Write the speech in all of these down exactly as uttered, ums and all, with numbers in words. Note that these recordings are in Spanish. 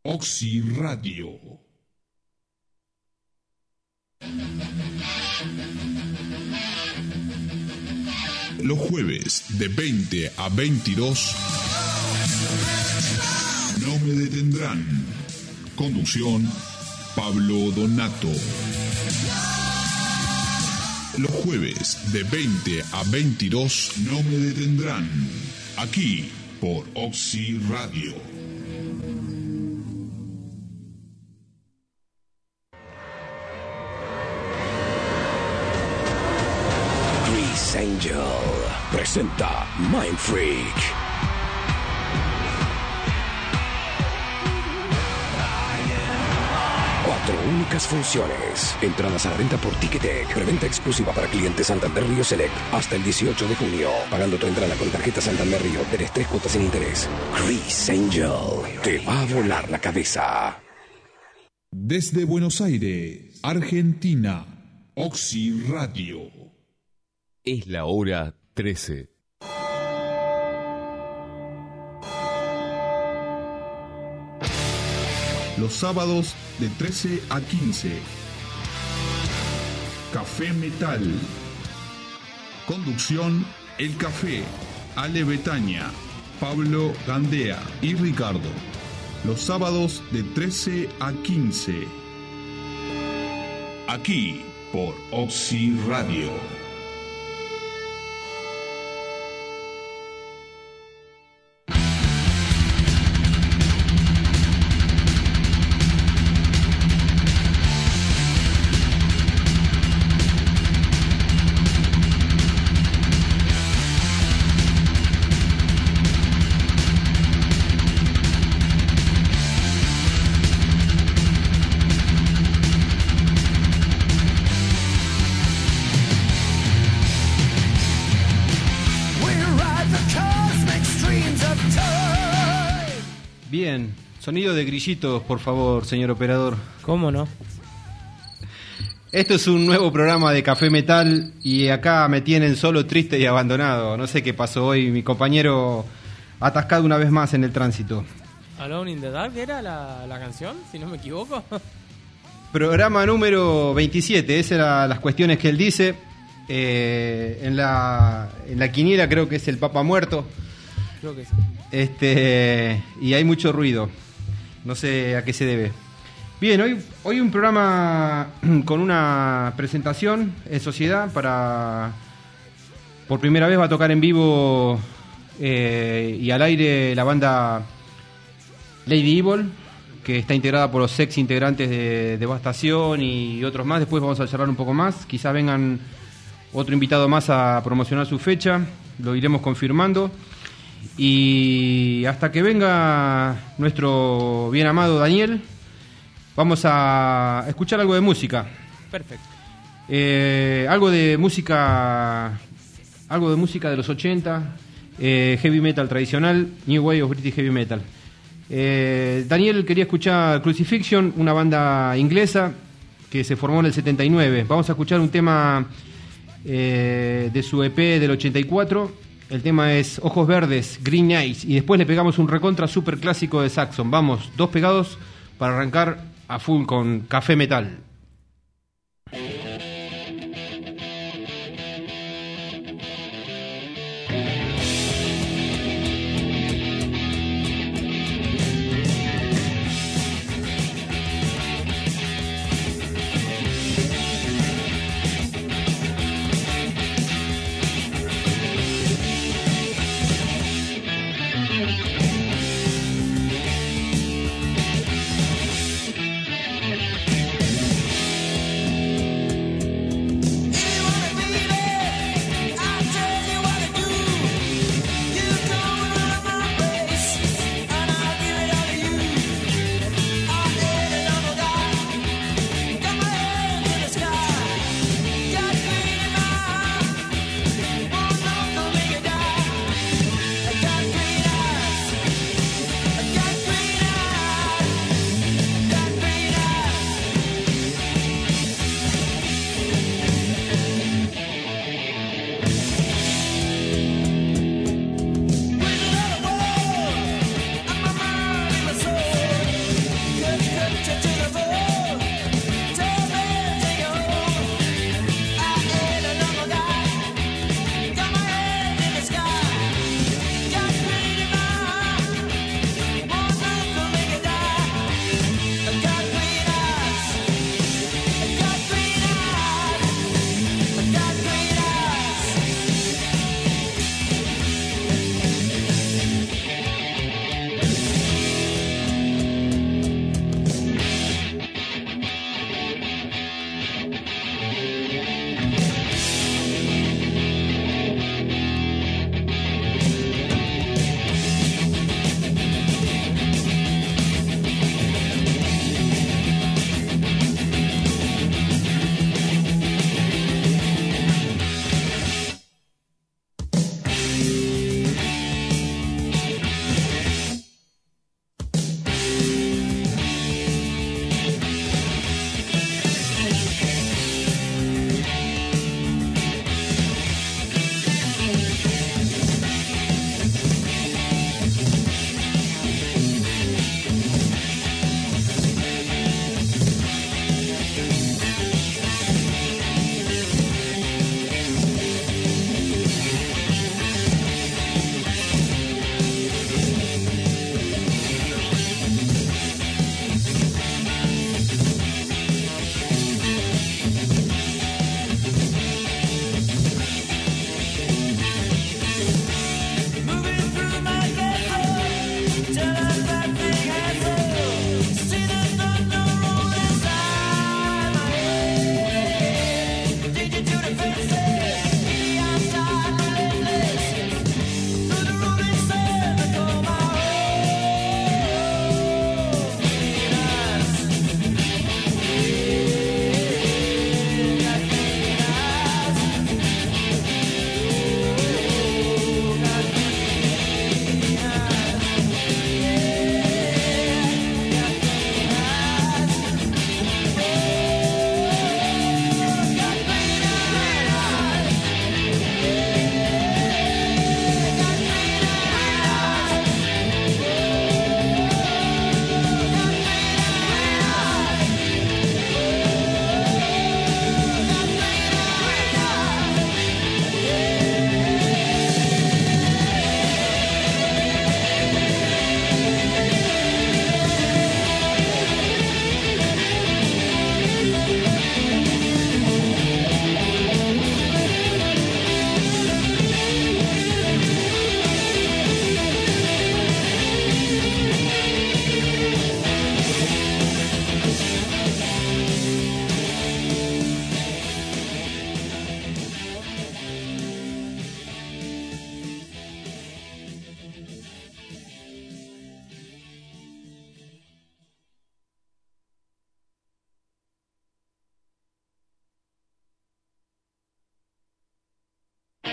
Oxy Radio. Los jueves de veinte a veintidós, No me detendrán. Conducción, Pablo Donato. Los jueves de veinte a veintidós, No me detendrán. Aquí por Oxy Radio. Chris Angel presenta Mind Freak. Cuatro únicas funciones. Entradas a la venta por Ticketek. Preventa exclusiva para clientes Santander Río Select hasta el dieciocho de junio. Pagando tu entrada con tarjeta Santander Río, tenés tres cuotas sin interés. Chris Angel te va a volar la cabeza. Desde Buenos Aires, Argentina, Oxy Radio. Es la hora trece. Los sábados de trece a quince. Café Metal. Conducción, El Café, Ale Betania, Pablo Gandea y Ricardo. Los sábados de trece a quince. Aquí por Oxy Radio. Bien, sonido de grillitos, por favor, señor operador. ¿Cómo no? Esto es un nuevo programa de Café Metal y acá me tienen solo, triste y abandonado. No sé qué pasó hoy, mi compañero atascado una vez más en el tránsito. Alone in the Dark era la, la canción, si no me equivoco. Programa número veintisiete, esas eran las cuestiones que él dice. Eh, en la, en la quiniela creo que es el Papa Muerto. Creo que sí. Este, y hay mucho ruido. No sé a qué se debe. Bien, hoy, hoy un programa con una presentación en sociedad para... Por primera vez va a tocar en vivo eh, y al aire la banda Lady Evil, que está integrada por los ex integrantes de Devastación y otros más. Después vamos a charlar un poco más. Quizás vengan otro invitado más a promocionar su fecha. Lo iremos confirmando. Y hasta que venga nuestro bien amado Daniel, vamos a escuchar algo de música. Perfecto. Eh, algo de música, algo de música de los ochenta, eh, heavy metal tradicional, New Wave of British Heavy Metal. Eh, Daniel quería escuchar Crucifixion, una banda inglesa que se formó en el setenta y nueve. Vamos a escuchar un tema eh, de su E P del ochenta y cuatro. El tema es Ojos Verdes, Green Eyes, y después le pegamos un recontra super clásico de Saxon. Vamos, dos pegados para arrancar a full con Café Metal.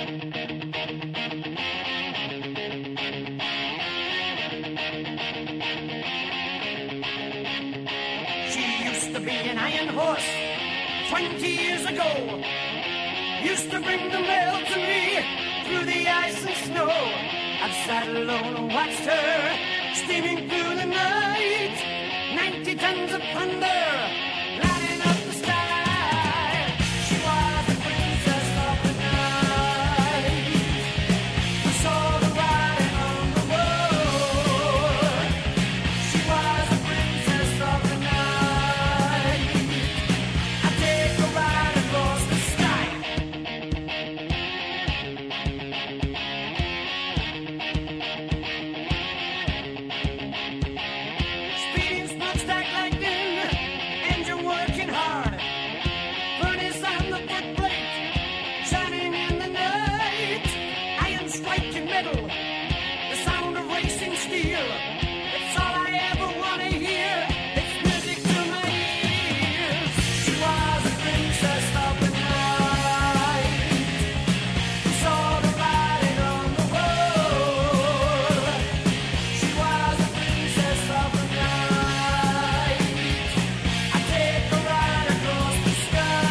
She used to be an iron horse twenty years ago. Used to bring the mail to me through the ice and snow. I've sat alone and watched her steaming through the night. Ninety tons of thunder lighting up the sky. She was a princess of the night. We saw the writing on the wall. She was a princess of the night. I take a ride across the sky. Speeding smokestack lightning, engine working hard. Furnace on the footplate, shining in the night. Iron striking metal, the sound of racing steel. It's all I ever want to hear. It's music to my ears. She was a princess of the night. We saw the writing on the wall. She was a princess of the night. I take a ride across the sky.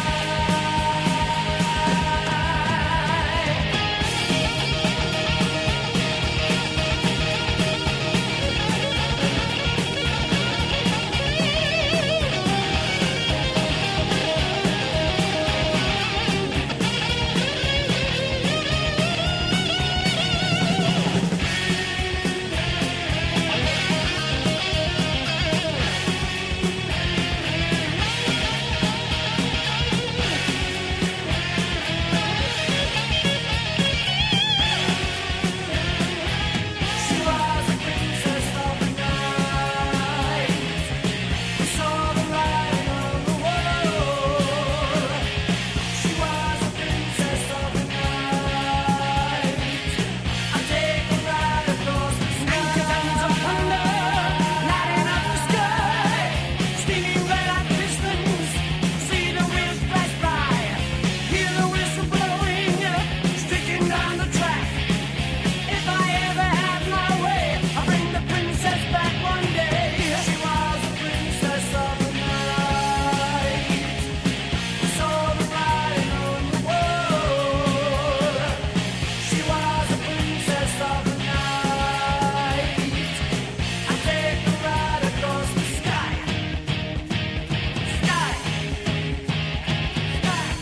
She was a princess of the night. We saw the writing on the wall. She was a princess of the night. I take a ride across the sky. Ninety tons of thunder lighting up the sky. Steaming red hot pistons, see the wheels flash by. Hear the whistle blowing, sticking down the track. If I ever have my way, I'll bring the princess back one day. She was a princess of the night. We saw the writing on the wall. She was a princess of the night. I take a ride across the sky. Sky. Sky.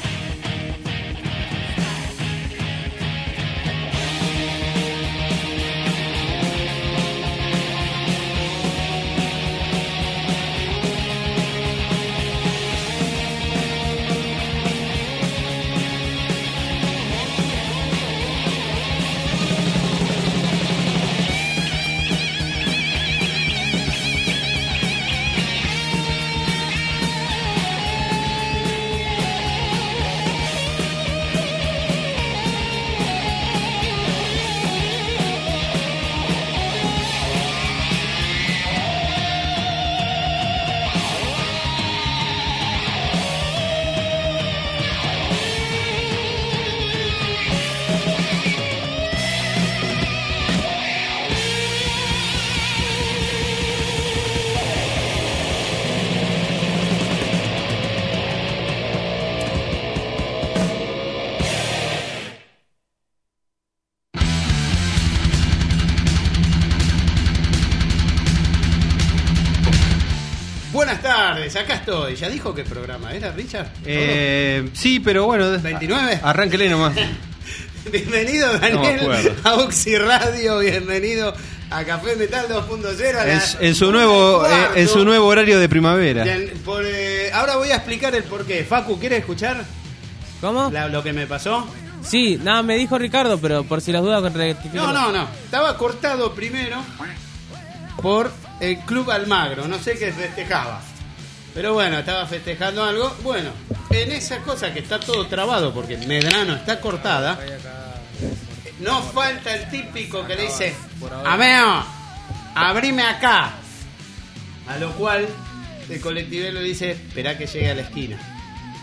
Buenas tardes, acá estoy. ¿Ya dijo qué programa era, Richard? Eh, sí, pero bueno. ¿veintinueve? Arránquele nomás. Bienvenido, No me Daniel, acuerdo. a Uxi Radio. Bienvenido a Café Metal dos punto cero. a la- En, en su nuevo eh, en su nuevo horario de primavera. Bien, por, eh, ahora voy a explicar el porqué. Facu, ¿quieres escuchar ¿Cómo? la- lo que me pasó? Sí, nada, me dijo Ricardo, pero por si las dudas rectifico. No, no, no. Estaba cortado primero por el Club Almagro. No sé qué festejaba. Pero bueno, estaba festejando algo. Bueno, en esa cosa que está todo trabado porque Medrano está cortada, no falta el típico que le dice: Ameo, abrime acá. A lo cual el colectivero le dice: esperá que llegue a la esquina.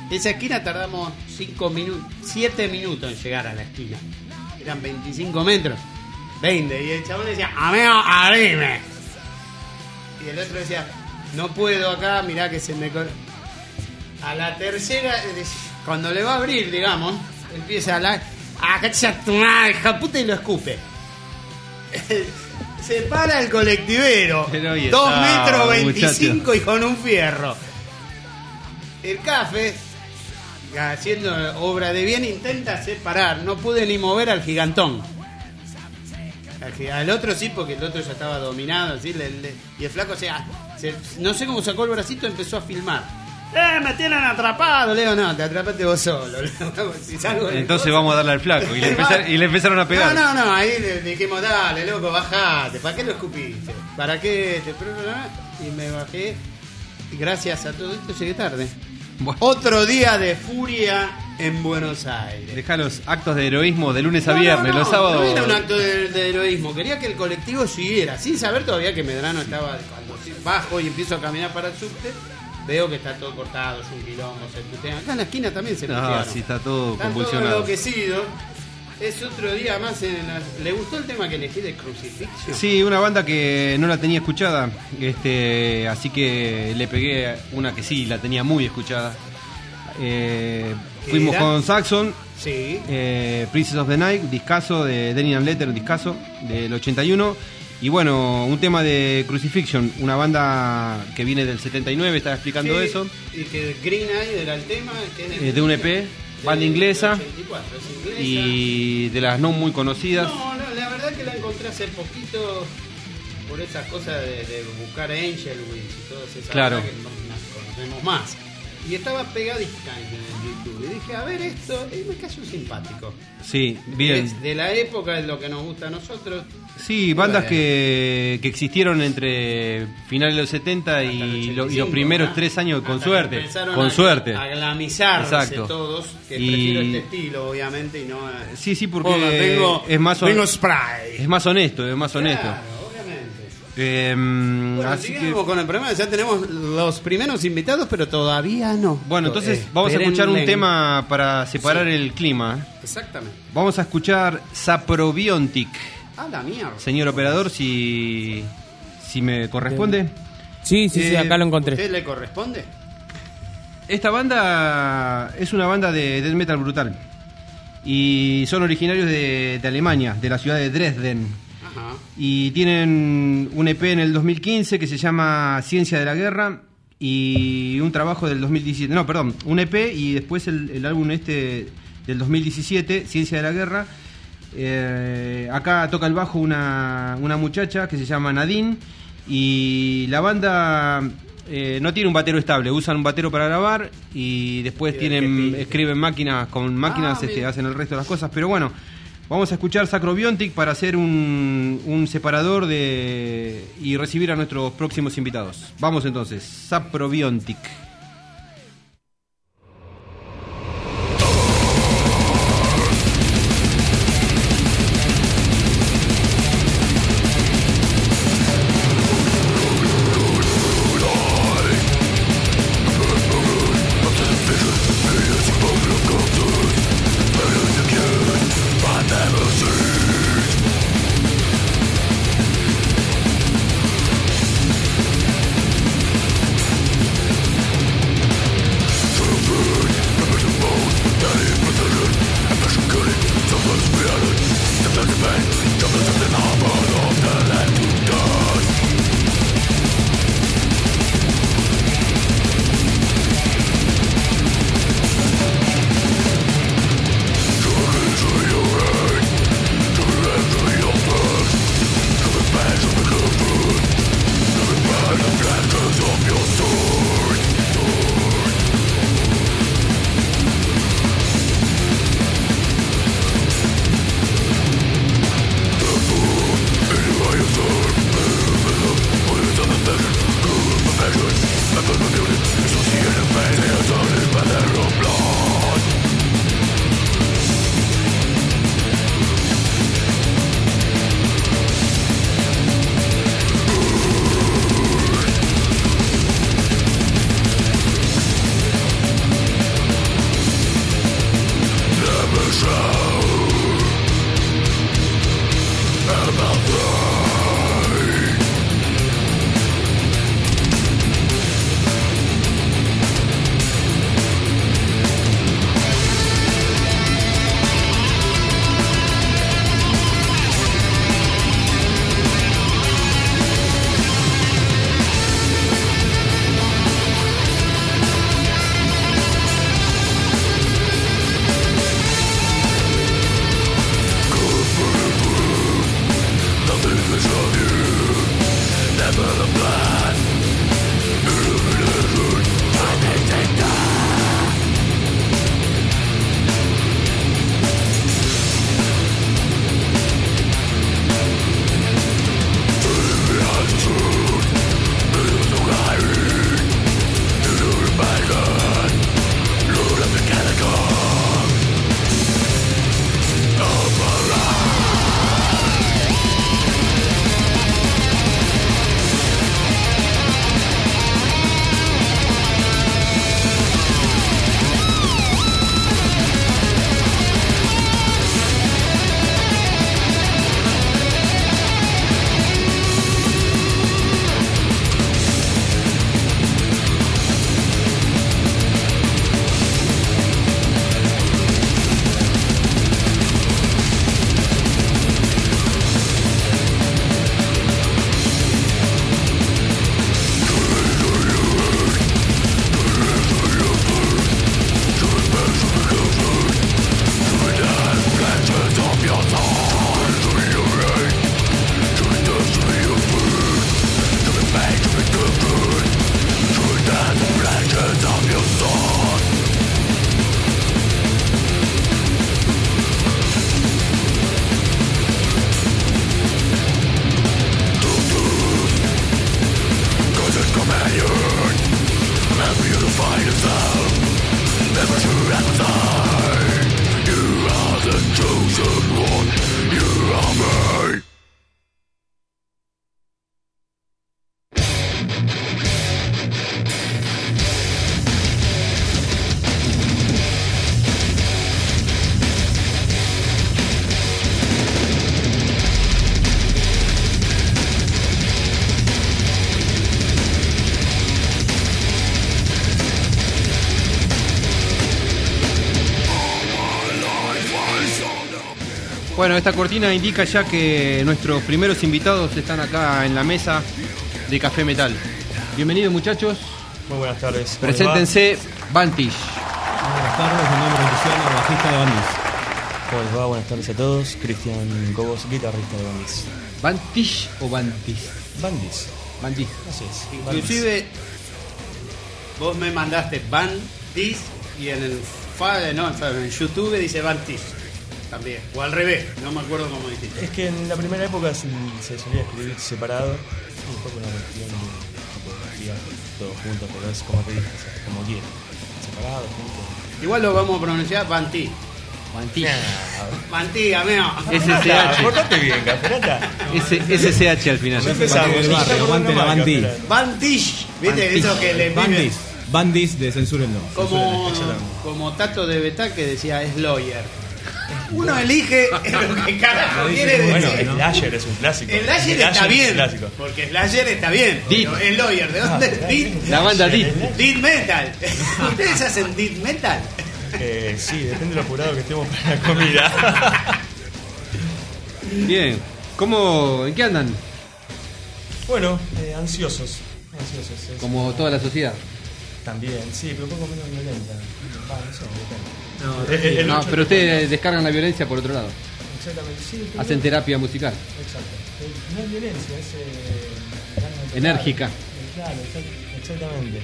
Esa esquina tardamos cinco minutos, siete minutos en llegar a la esquina. Eran veinticinco metros, veinte. Y el chabón decía, amigo, abrime. Y el otro decía, no puedo acá, mirá que se me... cor-". A la tercera, cuando le va a abrir, digamos, empieza a hablar, ¡ah, cacha tu madre, hija puta! Y lo escupe. Se para el colectivero, Pero ahí dos está, metros veinticinco muchacho. y con un fierro. El café, haciendo obra de bien, intenta separar, no pude ni mover al gigantón. Al, gi- al otro sí, porque el otro ya estaba dominado, así, le- le- y el flaco, o sea, se- no sé cómo sacó el bracito, empezó a filmar. ¡Eh, me tienen atrapado! Le digo, no, te atrapaste vos solo. Si salgo de Entonces cosas- vamos a darle al flaco. Y le, empezar- y le empezaron a pegar. No, no, no, ahí le dijimos, dale, loco, bajate. ¿Para qué lo escupiste? ¿Para qué? Te... Y me bajé. Y gracias a todo esto llegué tarde. Bueno, Otro día de furia en Buenos Aires. dejá los actos de heroísmo de lunes a No, viernes. no, no, Los sábados. no era un acto de, de heroísmo. Quería que el colectivo siguiera. Sin saber todavía que Medrano estaba. Cuando bajo y empiezo a caminar para el subte, veo que está todo cortado, es un quilombo, se putean. Acá en la esquina también se No, putearon. sí, está todo Están convulsionado. todos enloquecidos. Es otro día más en la... ¿Le gustó el tema que elegí de Crucifixion? Sí, una banda que no la tenía escuchada, este, así que le pegué una que sí la tenía muy escuchada. Eh, ¿Qué fuimos era? con Saxon, Sí. eh, Princess of the Night, discazo de Denim and Letter, discazo del ochenta y uno. Y bueno, un tema de Crucifixion, una banda que viene del setenta y nueve, estaba explicando Sí, eso, Y que Green Eye era el tema. Que es eh, de un E P, banda inglesa del ochenta y cuatro, es inglesa. y de las no muy conocidas. No, no, la verdad que la encontré hace poquito por esas cosas de, de buscar Angel Wings y todas esas Claro. cosas que no las conocemos más. Y estaba pegadita en el YouTube. Y dije, a ver esto, y me cayó simpático. Sí, bien. Es de la época, es lo que nos gusta a nosotros. Sí, bandas Bueno. que, que existieron entre finales de los setenta Hasta el y, ochenta lo- y cinco, los primeros ¿no? tres años, con Hasta que suerte. empezaron Con a, suerte. A glamizarse Exacto. todos. Que Y- prefiero este estilo, obviamente, y no. a- Sí, sí, porque Joda, tengo, es más hon- tengo spray. Es más honesto, es más honesto. Claro, obviamente. Eh, Bueno, así que, seguimos con el programa. Ya tenemos los primeros invitados, pero todavía no. bueno, entonces Eh, vamos a escuchar un espérenle. tema para separar Sí. el clima. Exactamente. Vamos a escuchar Saprobiontic. A la mierda. Señor operador, si, si me corresponde. Sí, sí, sí, Eh, acá lo encontré. ¿Usted le corresponde? Esta banda es una banda de death metal brutal. Y son originarios de, de Alemania, de la ciudad de Dresden. Ajá. Y tienen un E P en el dos mil quince que se llama Ciencia de la Guerra. Y un trabajo del dos mil diecisiete. No, perdón, un E P y después el, el álbum este del dos mil diecisiete, Ciencia de la Guerra. Eh, acá toca el bajo una, una muchacha que se llama Nadine. Y la banda eh, no tiene un batero estable, usan un batero para grabar y después Y el tienen que pinte. escriben máquinas, con máquinas Ah, este, mira. hacen el resto de las cosas. Pero bueno, vamos a escuchar Sacrobiontic para hacer un, un separador de y recibir a nuestros próximos invitados. Vamos entonces, Saprobiontic. Thank Bueno, esta cortina indica ya que nuestros primeros invitados están acá en la mesa de Café Metal. Bienvenidos, muchachos. Muy buenas tardes. Preséntense, Vantish. Buenas tardes, mi nombre es Luciano, bajista de Bandis. ¿Cómo les va? Buenas tardes a todos. Cristian Cobos, guitarrista de Bandis. ¿Vantish o Vantis? Bandis. Vantis. Así es. Inclusive, vos me mandaste Bandis y en el fa- no, en YouTube dice Bandis también. O al revés, no me acuerdo cómo dijiste. Es que en la primera época se, se solía escribir separado. Y un poco una cuestión de topografía, todos juntos, pero es como te dije, o sea, como quieran. Separado, juntos. Igual lo vamos a pronunciar Banti. Vantish. Banti, amigo. S C H. Portate bien, Caferata. S C H al final. Ya empezamos. del barrio, Ya aguante la marca, Banti. Caferata. Bantish. ¿Viste? Bantish. Eso que le Bandis. Bandis de Censúrenlo. Como, Censúrenlo. como Tato de Betá que decía es lawyer. Uno elige lo que carajo quiere decir. Bueno, Slasher es un clásico. El Slasher está es un bien. clásico. Porque Slasher está bien. Dit. Pero el lawyer, ¿de dónde es Dit? La banda Dit. Dit Metal. ¿Ustedes hacen Dit Metal? Eh, sí, depende de lo apurado que estemos para la comida. Bien. ¿Cómo, ¿En qué andan? Bueno, eh, ansiosos. Ansiosos. es- Como toda la sociedad. También, sí, pero un poco menos violenta. Va, no sé, depende. No, Eh, eh, el No, ocho pero de- ustedes descargan la violencia por otro lado. Exactamente, sí. pero- Hacen terapia musical. Exacto. Eh, No es violencia, es. Eh, ganas de tocar. Enérgica. Eh, Claro, exact- exactamente.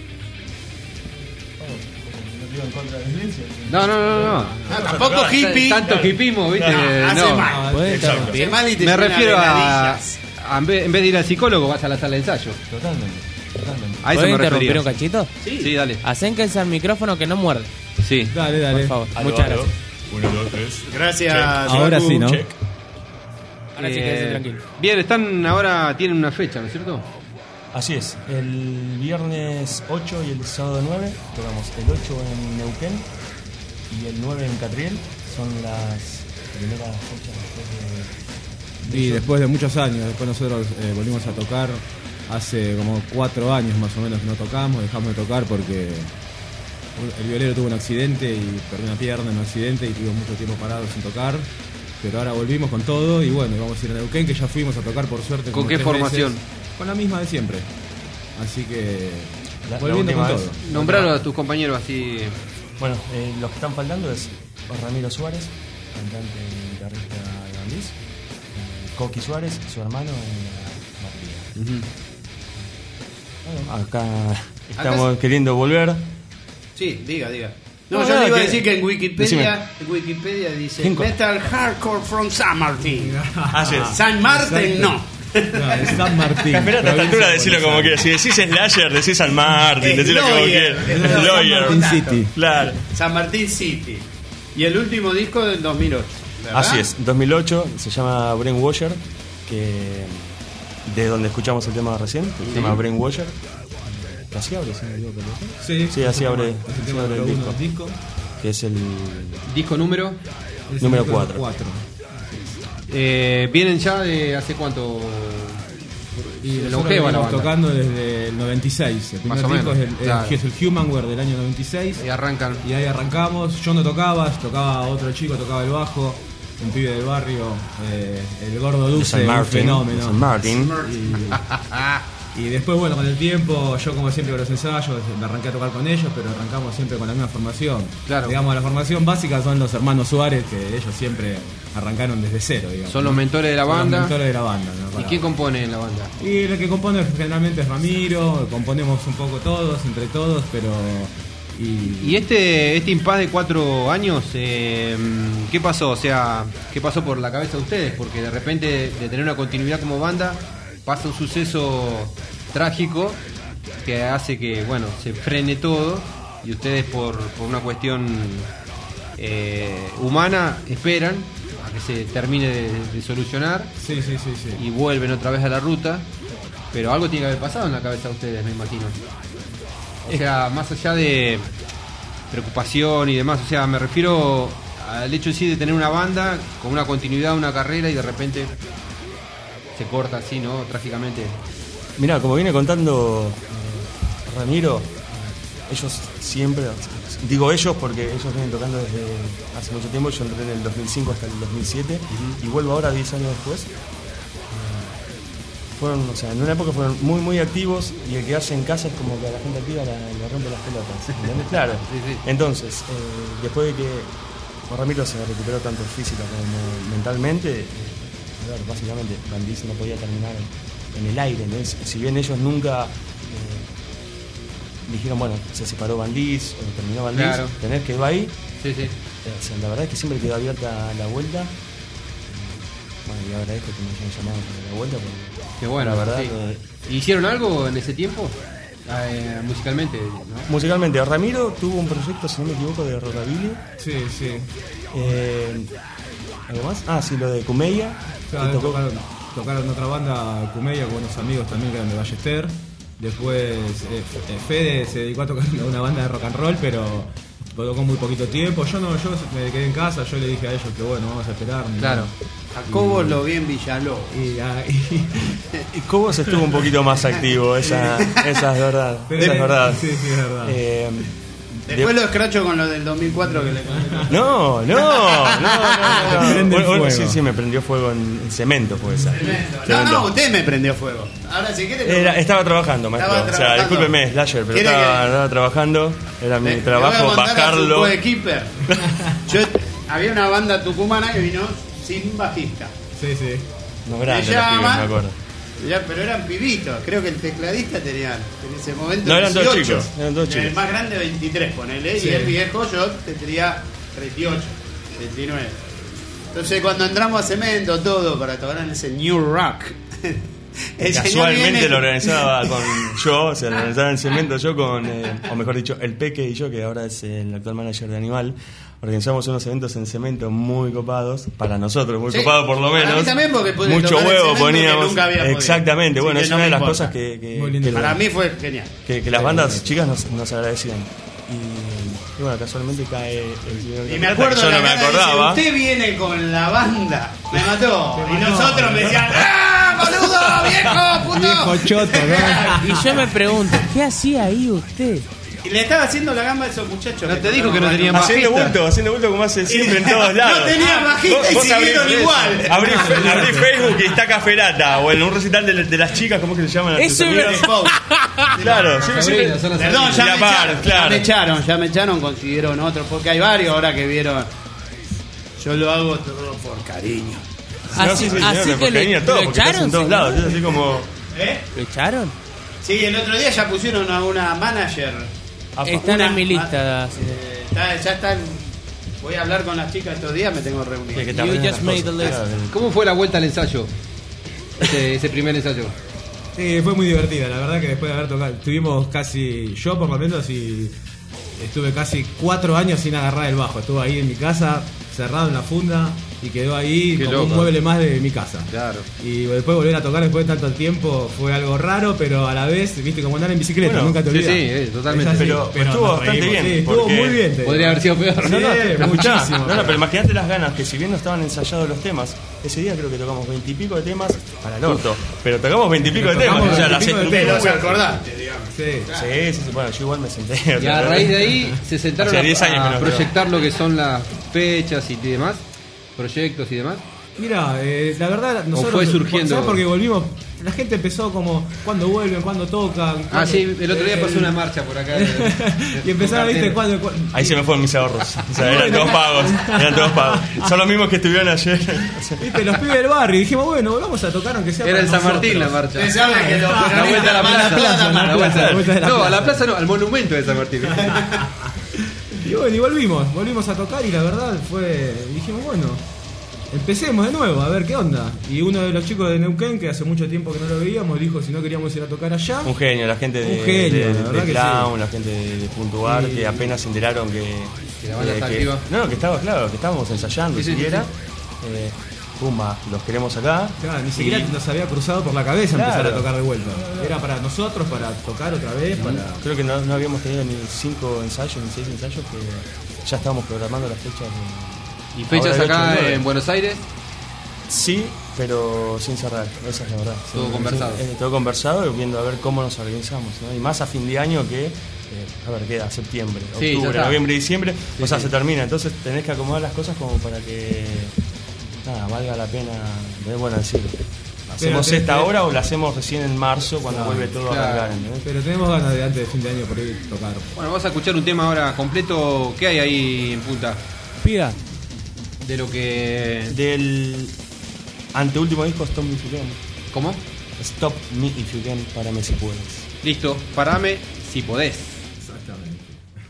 Bueno, como no digo en contra de la violencia. No, no, no, no. No, tampoco hippie. Tanto hipismo, ¿viste? No, hace No. mal. ¿Puede Exacto. interrumpir? Hace mal y te Me suena refiero a, veladillas. a en, vez, en vez de ir al psicólogo vas a la sala de ensayo. Totalmente, totalmente. A eso ¿Puedo me interrumpir refería. un cachito? Sí, dale. Acérquense al micrófono que no muerde, Sí. Dale, dale. por favor. Aló, Muchas aló. gracias. Uno, dos, tres. Gracias. Ahora Facu. sí, ¿no? Check. Ahora sí Eh, quédense tranquilo. Bien, están ahora, tienen una fecha, ¿no es cierto? Así es, el viernes ocho y el sábado nueve tocamos el ocho en Neuquén y el nueve en Catriel. Son las primeras fechas después de... Y después de muchos años, después nosotros eh, volvimos a tocar. Hace como cuatro años más o menos que no tocamos, dejamos de tocar porque el violero tuvo un accidente y perdió una pierna en un accidente y tuvimos mucho tiempo parados sin tocar. Pero ahora volvimos con todo y bueno, vamos a ir a Neuquén, que ya fuimos a tocar por suerte. ¿Con como qué tres formación? veces. Con la misma de siempre. Así que La- la volviendo última con vez. todo. Nombralo a tus compañeros así. Bueno, eh, los que están faltando es Ramiro Suárez, cantante y guitarrista de Bandis, y Coqui Suárez, su hermano en la batería. Bueno, acá estamos queriendo volver. Sí, diga, diga. No, No, yo no, le iba a que- decir que en Wikipedia, Decime. en Wikipedia dice Cinco. Metal Hardcore from San Martín. Así es. San Martín Exacto. no. No, de San Martín. Esperate a esta provincia altura de decirlo Buenos como Aires. quieras. Si decís Slasher, decís San Martín, Es decilo como lawyer. quieras. Es Es lawyer. San Martín City. Claro. San Martín City. Y el último disco del dos mil ocho. ¿verdad? Así es, dos mil ocho, se llama Brainwasher, que de donde escuchamos el tema recién, el tema Brainwasher. Que así abre, si no me equivoco, ¿no? Sí, Sí, así abre, Es el así tema abre el número uno disco. del disco. Que es el Disco número. Es el Número disco cuatro. cuatro. Eh, ¿Vienen ya de hace cuánto? Y De nosotros longeva la venimos banda. tocando desde el noventa y seis. El primer Más o disco menos, es el, el- claro. que es el Humanware del año noventa y seis. Y arrancan. Y ahí arrancamos. Yo no tocaba, tocaba otro chico, tocaba el bajo. Un pibe del barrio, eh, el gordo de Dulce, San un Martín. fenómeno. de San Martín. Y, y después, bueno, con el tiempo, yo como siempre con los ensayos, me arranqué a tocar con ellos, pero arrancamos siempre con la misma formación. Claro. Digamos, la formación básica son los hermanos Suárez, que ellos siempre arrancaron desde cero, digamos. Son los mentores de la Son los banda. mentores de la banda, ¿no? ¿Y Para- quién compone en la banda? Y el que compone generalmente es Ramiro, componemos un poco todos, entre todos, pero... Y, Y este este impas de cuatro años, eh, ¿qué pasó? O sea, ¿qué pasó por la cabeza de ustedes? Porque de repente de tener una continuidad como banda pasa un suceso trágico que hace que, bueno, se frene todo y ustedes por, por una cuestión eh, humana esperan a que se termine de, de solucionar Sí, sí, sí, sí. y vuelven otra vez a la ruta, pero algo tiene que haber pasado en la cabeza de ustedes, me imagino. O sea, más allá de preocupación y demás, o sea, me refiero al hecho en sí de tener una banda con una continuidad, una carrera y de repente se corta así, ¿no? Trágicamente. Mirá, como viene contando eh, Ramiro, ellos siempre, digo ellos porque ellos vienen tocando desde hace mucho tiempo. Yo entré en el dos mil cinco hasta el dos mil siete uh-huh. y vuelvo ahora diez años después. Fueron, o sea, en una época fueron muy muy activos, y el quedarse en casa es como que a la gente activa la, le rompe las pelotas, ¿entendés? Claro. Sí, sí. Entonces, eh, después de que Juan Ramiro se recuperó tanto física como mentalmente, eh, a ver, básicamente Bandiz no podía terminar en, en el aire, ¿no? Si bien ellos nunca eh, dijeron, bueno, se separó Bandiz o terminó Bandiz, claro. Tenés que ir ahí. Sí, sí. O sea, la verdad es que siempre quedó abierta la vuelta. Bueno, y agradezco que me hayan llamado para la vuelta porque, qué bueno, la verdad. Sí. Que... ¿Hicieron algo en ese tiempo? Eh, musicalmente, ¿no? Musicalmente, Ramiro tuvo un proyecto, si no me equivoco, de rockabilly. Sí, sí. Eh, ¿Algo más? Ah, sí, lo de Cumeya. Claro, tocó... tocaron, tocaron otra banda, Cumeya, con unos amigos también que eran de Ballester. Después eh, Fede se dedicó a tocar una banda de rock and roll, pero tocó muy poquito tiempo. Yo no, yo me quedé en casa, yo le dije a ellos que bueno, vamos a esperar. Claro. A Cobos y... lo vi en Villalobos. Y, y, y Cobos estuvo un poquito más activo, esa, esa es verdad. Pero, esa es verdad. Sí, sí, es verdad. Eh, Después de... lo escracho con lo del dos mil cuatro que le No, no, no, no, no, no. Bueno, sí, sí, me prendió fuego en, en cemento, fue esa. Cemento. No, no, usted me prendió fuego. Ahora si quiere. Era, estaba trabajando, maestro. Estaba trabajando. O sea, discúlpeme, Slasher, pero estaba, que... estaba trabajando. Era mi le, trabajo le bajarlo. A Keeper. Yo había una banda tucumana que vino sin bajista. Sí, sí. No grandes los pibes, me acuerdo. Ya, pero eran pibitos, creo que el tecladista tenía en ese momento. No, eran dieciocho, dos chicos, eran dos chicos. El más grande veintitrés, ponele, sí. Y el viejo yo tendría treinta y ocho, veintinueve. Entonces cuando entramos a Cemento todo para tocar en ese New Rock. Casualmente viene... lo organizaba con yo, o sea, lo organizaba en Cemento yo con, eh, o mejor dicho, el Peque y yo, que ahora es el actual manager de Animal. Organizamos unos eventos en Cemento muy copados, para nosotros, muy sí, copados por lo menos. Para mí también, porque mucho huevo poníamos. Nunca había exactamente, bueno, es no una de las importa. cosas que, que, que para lo, mí fue genial. Que, que las bandas chicas nos, nos agradecían. Y, y bueno, casualmente cae el señor. Y me acuerdo, yo no me acordaba. Dice, usted viene con la banda, me mató. Y nosotros me decían, ¡ah, boludo, viejo, puto! Viejo choto, ¿no? Y yo me pregunto, ¿qué hacía ahí usted? Y le estaba haciendo la gamba a esos muchachos. No te dijo que no tenían bajista. Haciendo bulto, haciendo bulto como hace siempre en todos lados. No tenían bajista y siguieron igual. Abrí, abrí Facebook y está Caferata. O en un recital de, de las chicas, ¿cómo es que se llaman? Eso es claro, sí, sí. Perdón, ya, me echaron, claro. ya me echaron, ya me echaron, consiguieron otro. Porque hay varios ahora que vieron. Yo lo hago todo por cariño. Así, no, sí, sí, así señor, que por cariño lo, todo, lo porque estás en todos ¿sí, lados. Es así como. ¿Eh? ¿Lo echaron? Sí, el otro día ya pusieron a una manager. Están una, en mi lista. Eh, está, ya están. Voy a hablar con las chicas estos días, me tengo reunido. Sí, you just made the list. ¿Cómo fue la vuelta al ensayo? Ese, ese primer ensayo. Sí, fue muy divertida, la verdad que después de haber tocado, estuvimos casi, yo por lo menos, y estuve casi cuatro años sin agarrar el bajo. Estuve ahí en mi casa, cerrado en la funda, y quedó ahí Qué como loco. Un mueble más de mi casa. Claro. Y después volver a tocar después de tanto tiempo fue algo raro, pero a la vez, viste, como andar en bicicleta, bueno, nunca te olvidas. Sí, sí, eh, totalmente. Así, pero, pero estuvo bastante reímos, bien. Sí, estuvo muy bien. Podría haber sido peor. No, no, sí, no, muchísimo. No, no, pero imagínate las ganas, que si bien no estaban ensayados los temas, ese día creo que tocamos veintipico de temas para el orto. Pero tocamos veintipico de temas. O sea, las Pero se acordaste, digamos. Sí. Sí, sí, sí, bueno, yo igual me senté. Y a raíz de ahí se sentaron Hace diez años a, que a no proyectar lo que son las fechas y demás, proyectos y demás. Mira, eh, la verdad nosotros fue surgiendo. ¿sabes? Porque volvimos, la gente empezó como cuando vuelven, cuando tocan. Ah, cuando, sí, el otro día eh, pasó una marcha por acá. y empezaron, viste, cuando, cuando ahí se me fueron mis ahorros. O sea, eran todos pagos, eran todos pagos. Son los mismos que estuvieron ayer. Viste, los pibes del barrio, y dijimos, bueno, volvamos a tocar aunque sea Era para en San nosotros. Martín la marcha. Pensaba que lo La vuelta a la plaza. plaza, La vuelta la vuelta de la No, a la plaza. plaza no, al monumento de San Martín. Y bueno, y volvimos, volvimos a tocar y la verdad fue, dijimos, bueno, empecemos de nuevo, a ver qué onda. Y uno de los chicos de Neuquén, que hace mucho tiempo que no lo veíamos, dijo si no queríamos ir a tocar allá. Un genio, la gente de, Un genio, de, la de, verdad de que Clown, sí. la gente de, de Puntuar, Sí. que apenas se enteraron que, Que la banda está que- activa. No, que estaba claro, que estábamos ensayando Sí, sí, siquiera. sí, Eh, Pumba, los queremos acá. Claro, ni siquiera Y- nos había cruzado por la cabeza Claro. empezar a tocar de vuelta. Era para nosotros, para tocar otra vez, para... Creo que no, no habíamos tenido ni cinco ensayos, ni seis ensayos, que ya estábamos programando las fechas. De... ¿Y fechas Ahora el ocho acá y nueve. en Buenos Aires? Sí, pero sin cerrar, esa es la verdad. Todo Sí, conversado. sí, eh, todo conversado y viendo a ver cómo nos organizamos, ¿no? Y más a fin de año que, eh, a ver, queda septiembre, Sí, ya octubre, está. noviembre, diciembre, Sí, o sea, sí. se termina. Entonces tenés que acomodar las cosas como para que, nada, valga la pena, es bueno decir, ¿hacemos te- esta te- hora o la hacemos recién en marzo cuando Claro, vuelve todo claro. a arrancar? ¿entendés? Pero tenemos ganas de antes de fin de año por ir a tocar. Bueno, vamos a escuchar un tema ahora completo. ¿Qué hay ahí en punta? Piga. De lo que... Del anteúltimo disco, Stop Me If You Can. ¿Cómo? Stop Me If You Can, párame si puedes. Listo, parame si podés. Exactamente.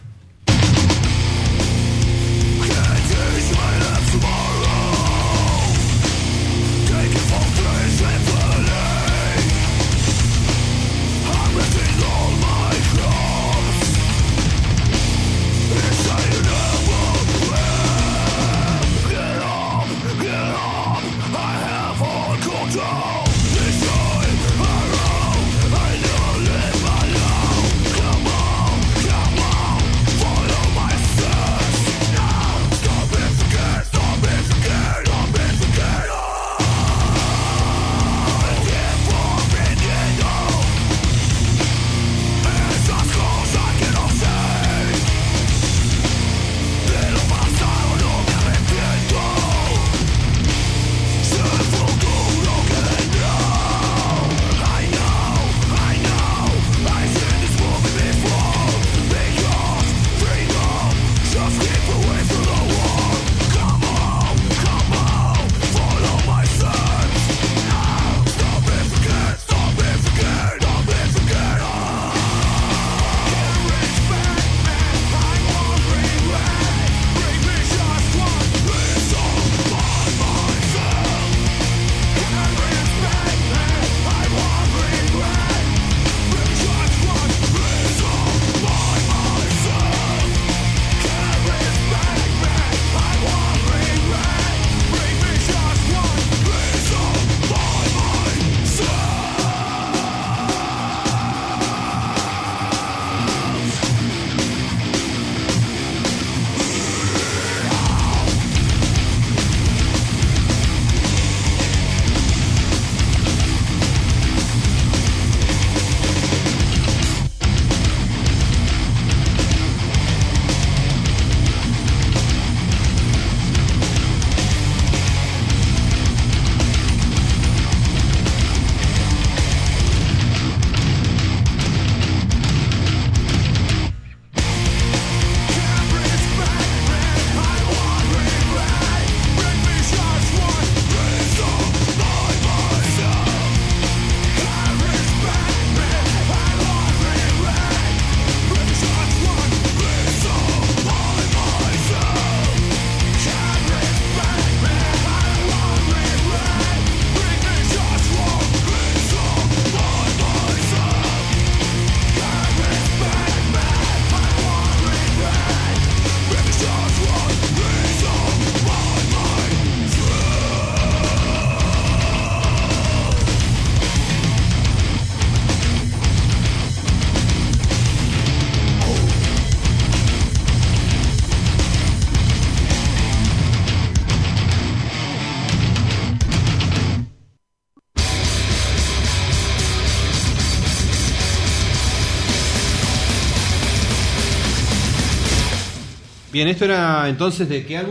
Bien, ¿esto era entonces de qué álbum?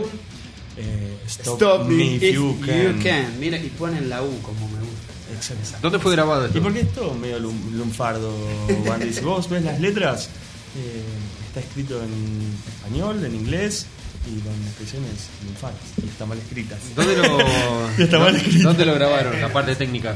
Eh, stop, Stop Me me If if You Can. you can. Mira, y ponen la U como me gusta. Exacto. ¿Dónde fue grabado esto? ¿Y por qué es todo medio lum- lunfardo, Wandy? Si vos ves las letras, eh, está escrito en español, en inglés y con expresiones lunfares. Y está mal escritas. ¿Dónde lo, Y está mal escrito. ¿Dónde lo grabaron? La parte técnica.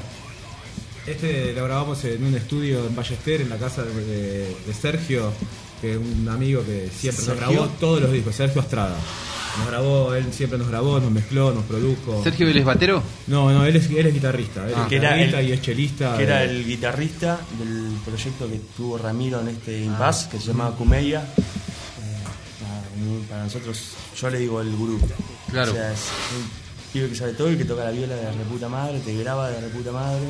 Este lo grabamos en un estudio en Ballester, en la casa de, de- de Sergio, que es un amigo que siempre nos ¿Sergio? grabó todos los discos, Sergio Astrada. Nos grabó, él siempre nos grabó, nos mezcló, nos produjo. ¿Sergio Vélez Batero? No, no, él es, él es guitarrista, él Ah. es Que era guitarrista el- y es chelista. Que era eh, el guitarrista del proyecto que tuvo Ramiro en este impasse, que se llamaba Kumeya. Eh, nada, un- para nosotros, yo le digo el gurú. Claro. O sea, es un pibe que sabe todo y que toca la viola de reputa madre, te graba de reputa madre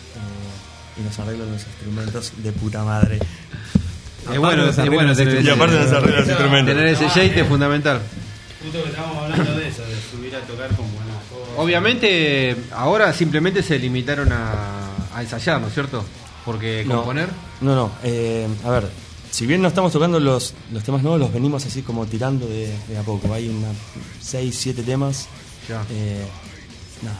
eh, y nos arregla los instrumentos de puta madre. Es bueno, es bueno tener Y aparte nos arregla los instrumentos. tener ese jate es fundamental. Justo que estábamos hablando de eso, de subir a tocar con buenas cosas. Obviamente, ahora simplemente se limitaron a, a ensayar, ¿no es cierto? Porque No. componer. No, no. eh, a ver, si bien no estamos tocando los, los temas nuevos, los venimos así como tirando de, de a poco. Hay unas seis, siete temas. Ya. Eh, nada,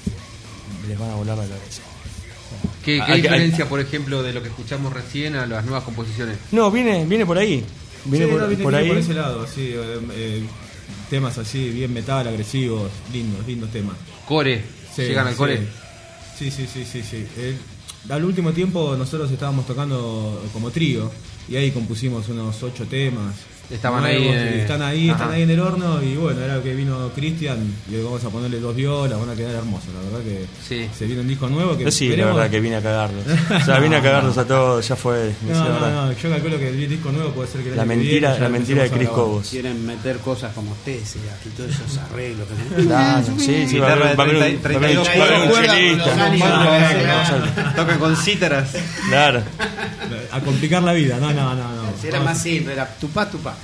les van a volar la cabeza. ¿Qué, qué Hay- diferencia, por ejemplo, de lo que escuchamos recién a las nuevas composiciones? No, viene, viene por ahí. Viene Sí, por, no, viene- por viene ahí. por ese lado, sí, eh, eh, temas así, bien metal, agresivos, lindos, lindos temas. Core, Sí, llegan al sí. core. Sí, sí, sí, sí, sí. Eh, al último tiempo nosotros estábamos tocando como trío y ahí compusimos unos ocho temas. Estaban nuevos, ahí, y eh, están ahí, ajá. están ahí en el horno y bueno, era que vino Cristian y le vamos a ponerle dos violas, van a quedar hermosos, la verdad que Sí. se viene un disco nuevo que Yo sí, la esperemos- verdad que vine a cagarlos. O sea, vine a cagarlos a todos, ya fue. No, la no, verdad. no, yo calculo que el disco nuevo puede ser que el La año que mentira, viene ya la mentira de empecemos a Chris grabar. Cobos. Quieren meter cosas como téseas y todos esos arreglos. Que Claro, sí, sí, va a haber, va a haber un, va a haber un- va a haber un cuerdas con los chelista. ánimos. Tocan con cítaras. Claro. A complicar la vida, no, no, no, no. Si era más simple, era tupá, tupá.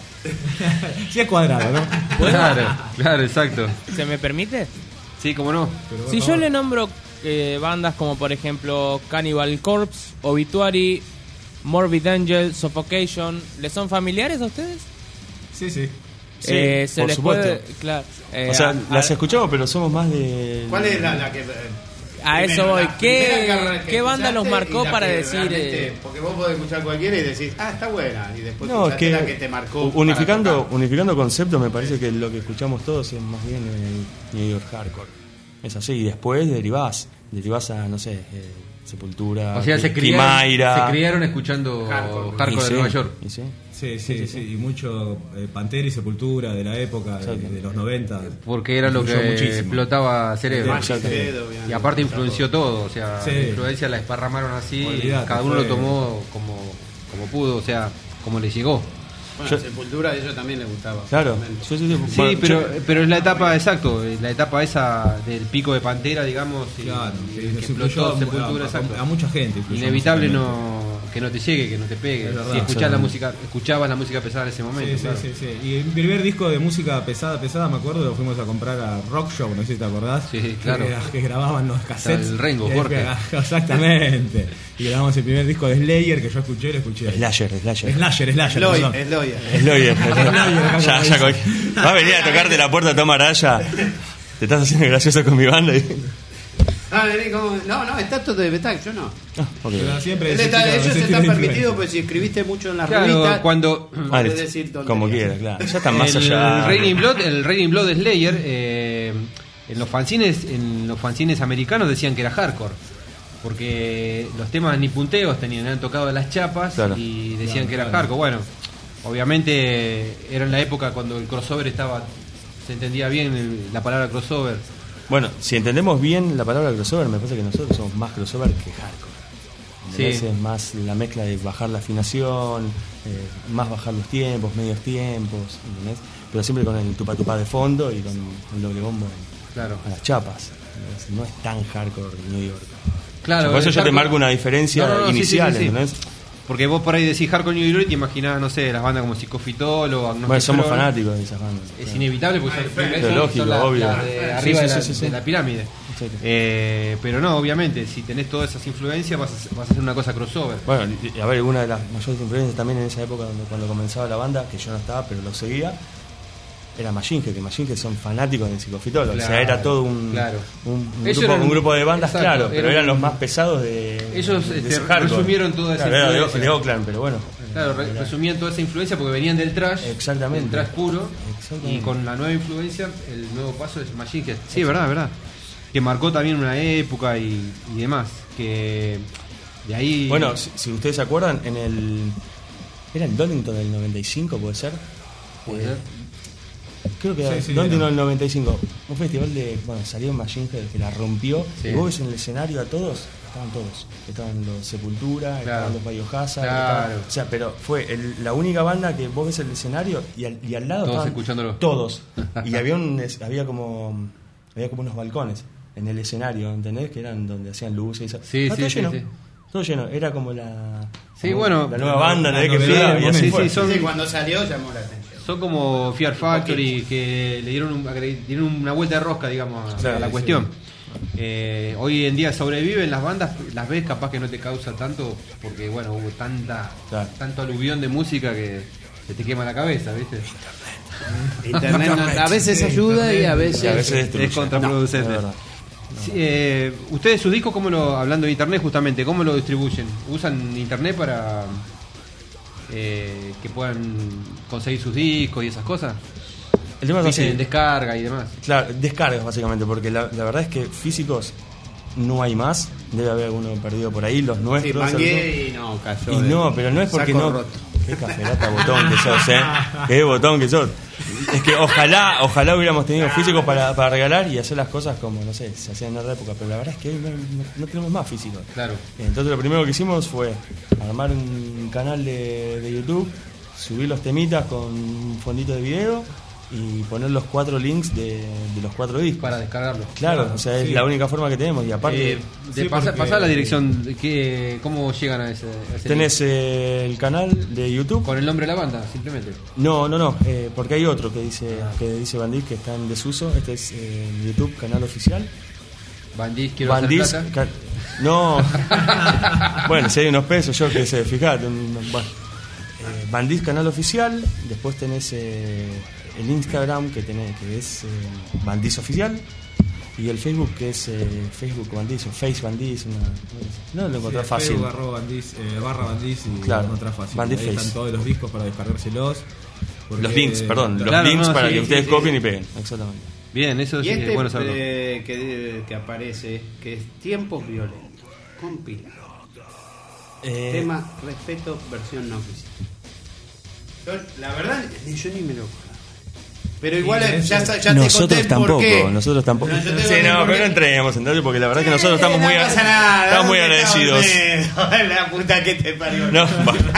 Si es cuadrado, ¿no? Claro, claro, exacto. ¿Se me permite? Sí, cómo no. Pero, por Si yo favor. le nombro eh, bandas como por ejemplo Cannibal Corpse, Obituary, Morbid Angel, Suffocation, ¿les son familiares a ustedes? Sí, sí. Sí, Eh, se por les supuesto. puede- claro, eh, O sea, a- las a- escuchamos, pero somos más de. ¿Cuál es la, la que.? A eso primero, voy. la ¿Qué- primera que- que qué banda los escuchaste marcó y la para que decir, realmente- eh, Porque vos podés escuchar cualquiera y decís, ah, está buena. Y después No, es escuchaste que, la que te marcó. unificando, para tocar. unificando conceptos, me parece que lo que escuchamos todos es más bien el New York Hardcore. Es así, y después derivás, derivás a, no sé, eh, Sepultura, O sea, se criaron, Quimaira. se criaron escuchando Hardcore. hardcore, Y de sí, Nueva York. y sí. Sí, sí, sí, y mucho eh, Pantera y Sepultura de la época, de, de los noventa. Porque era lo que Influyó muchísimo. explotaba cerebro. Magic Head, obviamente. Y aparte influenció todo, o sea, Sí. la influencia la esparramaron así, Olvidate, cada uno fue- lo tomó como, como pudo, o sea, como le llegó. Bueno, Yo- Sepultura a ellos también les gustaba. Claro, obviamente. sí, sí, sí. Sí, Bueno, pero, yo- pero es la etapa, exacto, la etapa esa del pico de Pantera, digamos, y, Claro, y que que nos explotó influyó a- Sepultura, a, exacto. a, a mucha gente. influyó Inevitable musicalmente. no que no te llegue, que no te pegue. Es verdad, si escuchás la exactamente. música, escuchabas la música pesada en ese momento. Sí, sí, claro. sí, sí. Y el primer disco de música pesada, pesada, me acuerdo, lo fuimos a comprar a Rock Show, no sé si te acordás. Sí, claro. Que, que grababan los cassettes. El Rengo, Y ahí Jorge. fue- Exactamente. Y grabamos el primer disco de Slayer que yo escuché, lo escuché. Slasher, Slasher. Slasher, Slasher, Sloy, perdón. Sloy. Sloyer. acá ya, como ya, dice. cual- va a venir a tocarte la puerta Tom Araya. Te estás haciendo gracioso con mi banda. Y... Ah, vení, ¿cómo? No, no, está todo de Betac, yo no. Ah, ok. Pero siempre Él ese está- estilo- ellos ese están estilo de permitidos, influencia. pues si escribiste mucho en las Claro, revistas, cuando Ah, podés listo. decir tonterías. Como quieras, claro. Ya están más el allá. Raining Blood, el Raining Blood de Slayer, eh, en los fanzines, en los fanzines americanos decían que era hardcore. Porque los temas ni punteos tenían, han tocado las chapas Claro. y decían Claro, que era claro. hardcore. Bueno, obviamente era en la época cuando el crossover estaba, se entendía bien el- la palabra crossover. Bueno, si entendemos bien la palabra crossover, me parece que nosotros somos más crossover que hardcore. Sí. ¿Entendés? Es más la mezcla de bajar la afinación, eh, más bajar los tiempos, medios tiempos, ¿entendés? Pero siempre con el tupa tupa de fondo y con el doble bombo Claro. a las chapas. ¿entendés? No es tan hardcore New York. Claro, Por eso el yo te hardcore- marco una diferencia No, no, no, sí, inicial, sí, sí, sí. ¿entendés? Porque vos por ahí decís hardcore New York y te imaginás, no sé, las bandas como Psicofitol o Agnostic Bueno, somos Front. fanáticos de esas bandas. Es claro. inevitable porque son, Pero son- lógico, son las- obvio. las de Sí, arriba sí, de, la, sí, sí, sí. de la pirámide. Exacto. Eh, pero no, obviamente, si tenés todas esas influencias vas a, vas a hacer una cosa crossover. Bueno, y- y a ver, una de las mayores influencias también en esa época donde, cuando comenzaba la banda, que yo no estaba, pero lo seguía, era Machine Head, que Machine Head son fanáticos del Psicofitol. O sea, Claro, era todo un, claro. un, un Ellos grupo, eran- un grupo de bandas, exacto, claro, pero eran- eran los más pesados de. Ellos, de este, ese hardcore. resumieron toda esa Claro, era de, influencia. de Oakland, pero bueno. Claro, re- resumían toda esa influencia porque venían del trash, Exactamente. del trash puro, Exactamente. y con la nueva influencia, el nuevo paso es Machine Head. Sí, verdad, verdad. Que marcó también una época y, y demás. Que de ahí. Bueno, si, si ustedes se acuerdan, en el. ¿Era el Donington del noventa y cinco, puede ser? Puede Eh, ser. Creo que era Sí, sí, Donington era. del noventa y cinco. Un festival de. Bueno, salió Machine Head que la rompió. Sí. Y vos ves en el escenario a todos, estaban todos. Estaban los Sepultura, Claro. estaban los Biohazard. Claro. estaban- o sea, pero fue el- la única banda que vos ves en el escenario y al, y al lado Todos estaban escuchándolo. todos. Y había, un, es- había como. Había como unos balcones en el escenario, ¿entendés? Que eran donde hacían luces y eso. Sí, Estaba sí, todo sí, lleno. sí. Todo lleno. Era como la. Sí, como bueno, La nueva banda, la ¿entendés? Que novedad flotaba, del y así momento. fue. Sí, son- Sí, cuando salió llamó la atención. Son como Fear Factory, que le dieron, un- le dieron una vuelta de rosca, digamos, a, Claro, a la sí. cuestión. Eh, hoy en día sobreviven las bandas, las ves capaz que no te causa tanto, porque bueno, hubo tanta Claro. tanto aluvión de música que se te quema la cabeza, ¿viste? Internet no- a veces ayuda y a veces, Y a veces destruye. Es contraproducente. No, es verdad. Sí, eh, ustedes sus discos, ¿cómo lo, hablando de internet justamente, cómo lo distribuyen? ¿Usan internet para eh, que puedan conseguir sus discos y esas cosas? El tema es ¿Viste? así. En descarga y demás. Claro, descargas básicamente, porque la, la verdad es que físicos no hay más. Debe haber alguno perdido por ahí, los Sí, nuestros. mangué y no, cayó. Y de- no, pero no es porque saco no. roto. Qué caferata botón que sos, eh. Qué botón que sos. Es que ojalá, ojalá hubiéramos tenido físicos para, para regalar y hacer las cosas como, no sé, se hacían en otra época, pero la verdad es que hoy no, no- no tenemos más físicos. Claro. Entonces lo primero que hicimos fue armar un canal de, de YouTube, subir los temitas con un fondito de video y poner los cuatro links de, de los cuatro discos. Para descargarlo. Claro, o sea, es Sí. la única forma que tenemos y aparte... Eh, de sí, pasa- porque- pasar la dirección, ¿qué, ¿cómo llegan a ese, a ese Tenés link? eh, el canal de YouTube. Con el nombre de la banda, simplemente. No, no, no, eh, porque hay otro que dice que dice Bandit que está en desuso. Este es eh, YouTube, canal oficial. Bandis, quiero Bandis, hacer plata. ca- no. Bueno, si hay unos pesos, yo qué sé, fíjate. un- Bueno. Eh, Bandis, canal oficial. Después tenés eh, el Instagram que tenés, que es eh, Bandis oficial. Y el Facebook que es eh, Facebook Bandis o Face Bandis. Una, no lo encontrás Sí, fácil. Facebook, arroba bandis, eh, barra bandis y Claro, lo encontrás fácil. Bandis Ahí Face. están todos los discos para descargárselos. porque- Los links, perdón, los Claro, links no, para sí, que sí, ustedes sí, copien sí. y peguen. Exactamente. Bien, eso Y sí, este es bueno saberlo. eh, que, que aparece, que es Tiempos Violentos, compilado. Eh, Tema Respeto, versión no oficial. Yo, la verdad, ni- yo ni me lo acuerdo. Pero igual Sí, eh, ya, eso- sa- ya te nosotros conté el tampoco, porqué. nosotros tampoco. No, yo te sí, conté no, por pero qué. no entremos en detalle porque la verdad que nosotros Eh, estamos muy, no pasa nada, estamos muy ¿dónde agradecidos. está Olmedo? La puta que te parió. No,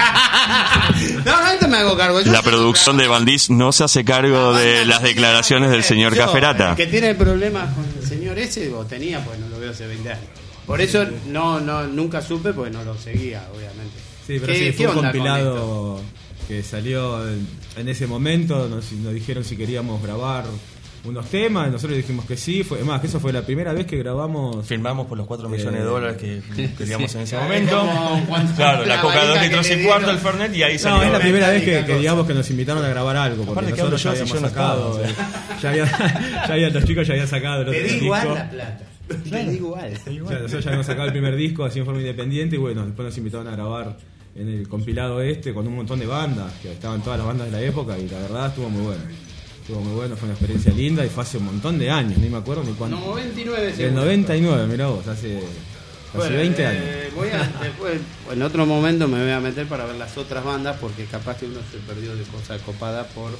no, no, esto me hago cargo. Yo La soy- producción de Bandis no se hace cargo de las declaraciones del señor Yo, Caferata. El que tiene problemas con el señor ese, o tenía, pues no lo veo hace veinte años. Por eso no, no, nunca supe, porque no lo seguía, obviamente. Sí, pero ¿Qué- sí, qué fue un onda con compilado que salió en, en ese momento. Nos, nos dijeron si queríamos grabar unos temas. Y nosotros dijimos que sí. Fue, es más, que eso fue la primera vez que grabamos. Firmamos por los cuatro Eh, millones de dólares que queríamos en ese Claro, momento. como cuando- Claro, la la coca de dos varita litros que y le cuarto, dieron. el Fernet y ahí No, salió. es la primera vez que, Metálica que cosa. digamos que nos invitaron a grabar algo. Porque Aparte que hablo nosotros ya yo, si habíamos yo no sacado. estaba, eh, ya, había- ya habían, los chicos ya habían sacado el otro Te di disco. igual la plata. Te di igual. O sea, nosotros ya habíamos sacado el primer disco así en forma independiente y bueno, después nos invitaron a grabar en el compilado este con un montón de bandas, que estaban todas las bandas de la época y la verdad estuvo muy bueno. Estuvo muy bueno, fue una experiencia linda y fue hace un montón de años, ni me acuerdo ni cuánto. noventa y nueve El segundos. noventa y nueve, mirá vos, hace casi Bueno, veinte eh, años. Voy a, después, en otro momento me voy a meter para ver las otras bandas porque capaz que uno se perdió de cosas copadas por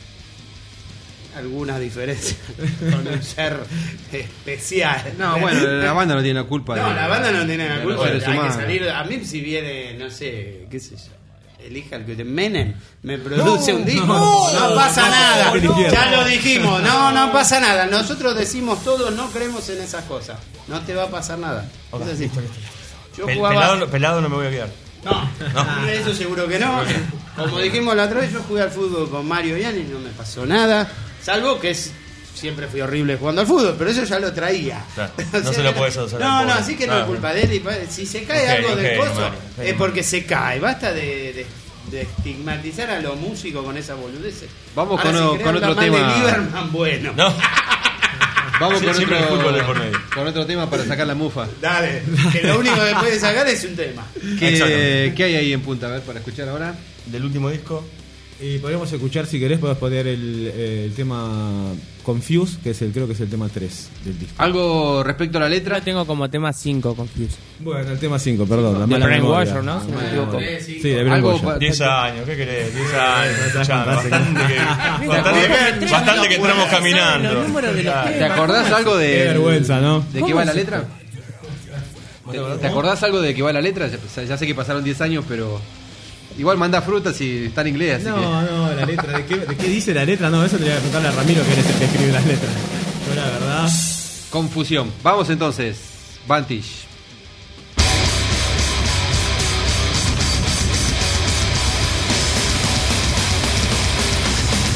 algunas diferencias con un ser especial. No, bueno, la banda no tiene la culpa. No, de- la banda no tiene de la los culpa. Hay seres que humanos. salir. A mí, si viene, no sé, qué sé yo, elija el que te Menem, me produce un disco. No, no, pasa no, nada. no, no, Ya no. lo dijimos. No, no pasa nada. Nosotros decimos todo, no creemos en esas cosas. No te va a pasar nada. Ok, Es así. listo, listo. Yo Pel- jugaba. pelado, no- pelado no me voy a quedar. No, eso seguro que no. Como dijimos la otra vez, yo jugué al fútbol con Mario Ian y no me pasó nada. Salvo que es, siempre fui horrible jugando al fútbol, pero eso ya lo traía. Claro, O no se lo puedes hacer No, al no, pobre. así que no Ah, es culpa de él. y pa- Si se cae Ok, algo del ok, coso, Mario, ok. es porque se cae. Basta de, de, de estigmatizar a los músicos con esas boludeces. Vamos Ahora, con si o- querés con hablar otro mal de tema. Lieberman, bueno. No, Vamos Sí, con, siempre el fútbol de por otro, medio. con otro tema para sacar la mufa. Dale, que lo único que puede sacar es un tema. ¿Qué, Exactamente. ¿Qué hay ahí en punta? A ver, para escuchar ahora. del último disco. Y podríamos escuchar, si querés, podés poner el, el tema Confuse, que es el creo que es el tema tres del disco. Algo respecto a la Yo letra. la tengo como tema cinco Confused. Bueno, el tema cinco, perdón. la De mala Brainwasher, memoria. ¿no? Si no me Ah, equivoco. Sí, de Algo Brainwasher. pa- diez años, ¿qué querés? diez años, no, escuchando, no, bastante que, bastante, bastante que entramos caminando. Los números de los Claro. ¿Te acordás algo de. Qué vergüenza, ¿no? ¿De qué va la letra? ¿Te, te acordás algo de qué va la letra? Ya, ya sé que pasaron diez años, pero. Igual manda frutas y está en inglés, así No, que. no, la letra. ¿De qué, ¿De qué dice la letra? No, eso te voy a preguntarle a Ramiro, que él es el que escribe las letras. Yo, la verdad. Confusión. Vamos entonces. Vantage. Thank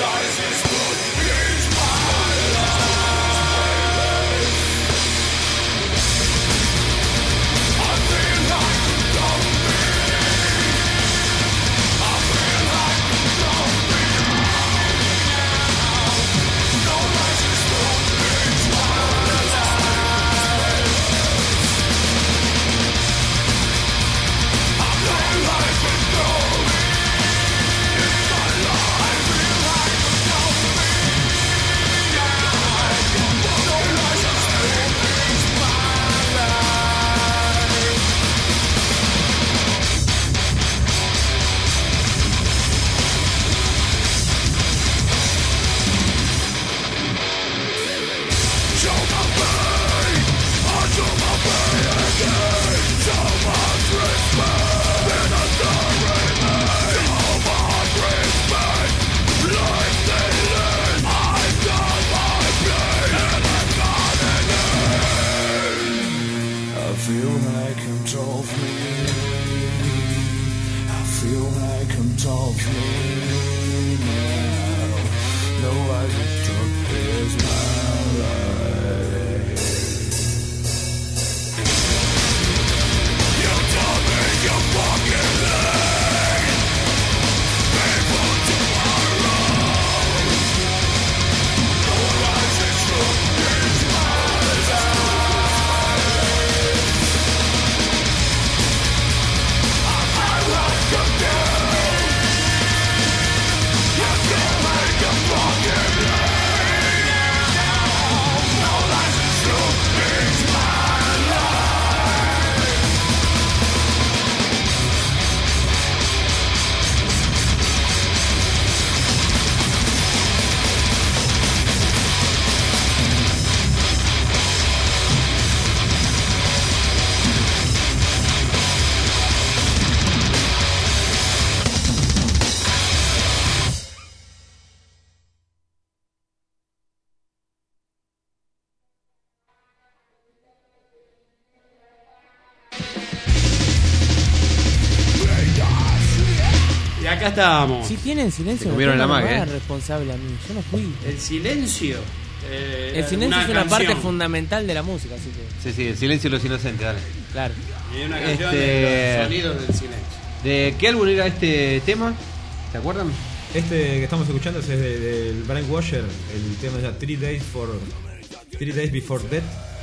Acá estábamos. Si tienen silencio, Se comieron no la me mague, hagan eh. responsable a mí. Yo no fui. El silencio. eh, El silencio es una canción. parte fundamental de la música, así que. Sí, sí, el silencio de los inocentes, dale. Claro. Y una canción Este- de los sonidos del silencio. ¿De qué álbum era este tema? ¿Se acuerdan? Este que estamos escuchando es de- del Brian Washer, el tema se llama Three Days for Three Days Before Death,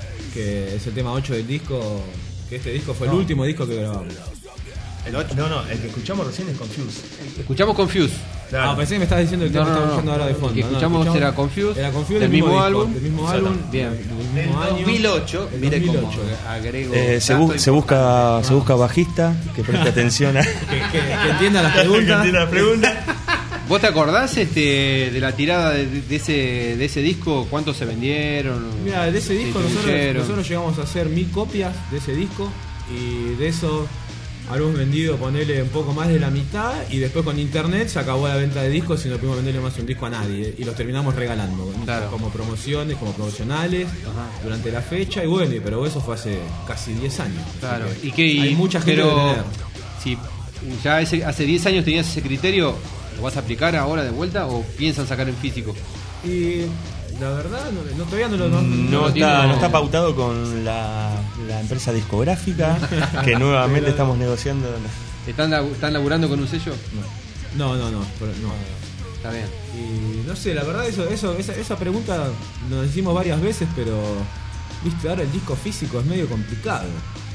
que es el tema ocho del disco, que este disco fue el No. último disco que grabamos. El ocho, no, no, el que escuchamos recién es Confused. Escuchamos Confuse. Claro. Ah, pensé que me estabas diciendo el tema No, que no, estamos no. escuchando ahora de fondo. El que No, no, escuchamos era Confused, Era Confused del del mismo mismo disco, álbum. del mismo álbum, Bien. del mismo En año. dos mil ocho, En Mire dos mil cómo ocho. agrego. Eh, se, dato bu- se busca importante. se busca bajista que preste atención a Que, que, que entienda las que preguntas. entienda las preguntas. ¿Vos te acordás este, de la tirada de, de ese, de ese disco? ¿Cuántos se vendieron? Mira, de ese ¿Se disco nosotros, distribuyeron? nosotros llegamos a hacer mil copias de ese disco y de eso habremos vendido, ponerle un poco más de la mitad y después con internet se acabó la venta de discos y no pudimos venderle más un disco a nadie y los terminamos regalando Claro. como promociones, como promocionales durante la fecha y bueno, y- pero eso fue hace casi diez años. así Claro. que ¿Y qué? Y- hay mucha gente pero, de tener. Si ya ese- hace diez años tenías ese criterio, ¿lo vas a aplicar ahora de vuelta o piensan sacar en físico? Y la verdad, no, no- todavía no lo no, No lo está, tiene- no está pautado con la, la empresa discográfica que nuevamente Pero- estamos negociando. ¿Están, labu- ¿Están laburando con un sello? no, no, no, pero no. Está bien. Y no sé, la verdad eso, eso, esa, esa pregunta nos hicimos varias veces, pero viste, ahora el disco físico es medio complicado.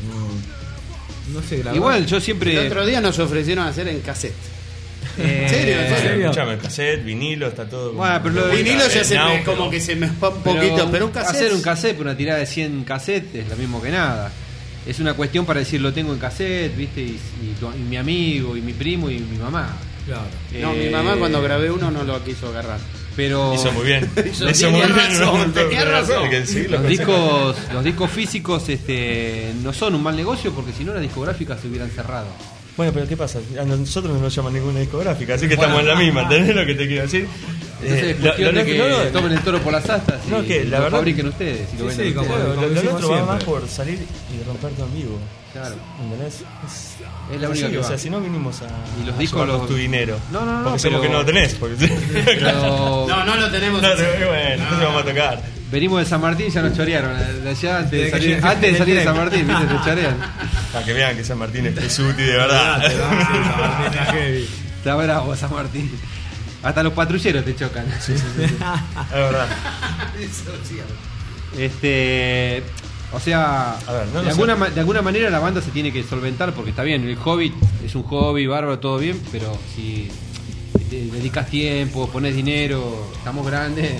No, no sé, la Igual verdad. yo El siempre... otro día nos ofrecieron hacer en cassette. eh, ¿En serio? ¿En serio? Escuchame, cassette, vinilo, está todo. Bueno, pero lo de- Vinilo ya se me, Náufrago. como que se me va un poquito, pero un cassette. Hacer un cassette, una tirada de cien cassettes es lo mismo que nada. Es una cuestión para decir lo tengo en cassette, ¿viste? Y, y tu- y mi amigo, y mi primo, y mi mamá. Claro. No, Eh, mi mamá cuando grabé uno no lo quiso agarrar. Pero Hizo muy bien. Hizo- Hizo tenía muy bien. razón, ¿no? tenía razón. Que sí, lo los pensé. discos, los discos físicos este, no son un mal negocio porque si no las discográficas se hubieran cerrado. Bueno, pero ¿qué pasa? A nosotros no nos llama ninguna discográfica, así que estamos en la misma, ¿entendés lo que te quiero decir? Entonces Eh, es cuestión lo- de lo- que no, no, tomen el toro por las astas No, y que la lo verdad- fabriquen ustedes y lo Sí, venden sí, como- ustedes. Claro, como lo, lo decimos otro va siempre. más por salir y romperte en vivo. Claro. ¿Entendés? Es, Es la única así, que o va. sea, si no vinimos a, Y los a discos llevarnos los- tu dinero. No, no, no, Porque sabemos pero- que no lo tenés. Porque... Pero No, no lo tenemos. No, te- bueno, entonces vamos a tocar. venimos de San Martín y ya nos chorearon. De allá antes de Desde que salir, llegué- antes de, salir de del San tren. Martín, ¿viste? Te chorean. Para que vean que San Martín es Pesuti de verdad. Olvidate, ¿no? Sí, San Martín está heavy. Está bravo San Martín. Hasta los patrulleros te chocan. Es verdad. Este, o sea, A ver, no de, lo alguna, sé. ma- de alguna manera la banda se tiene que solventar porque está bien, el hobby es un hobby, bárbaro, todo bien, pero si te dedicas tiempo, pones dinero, estamos grandes,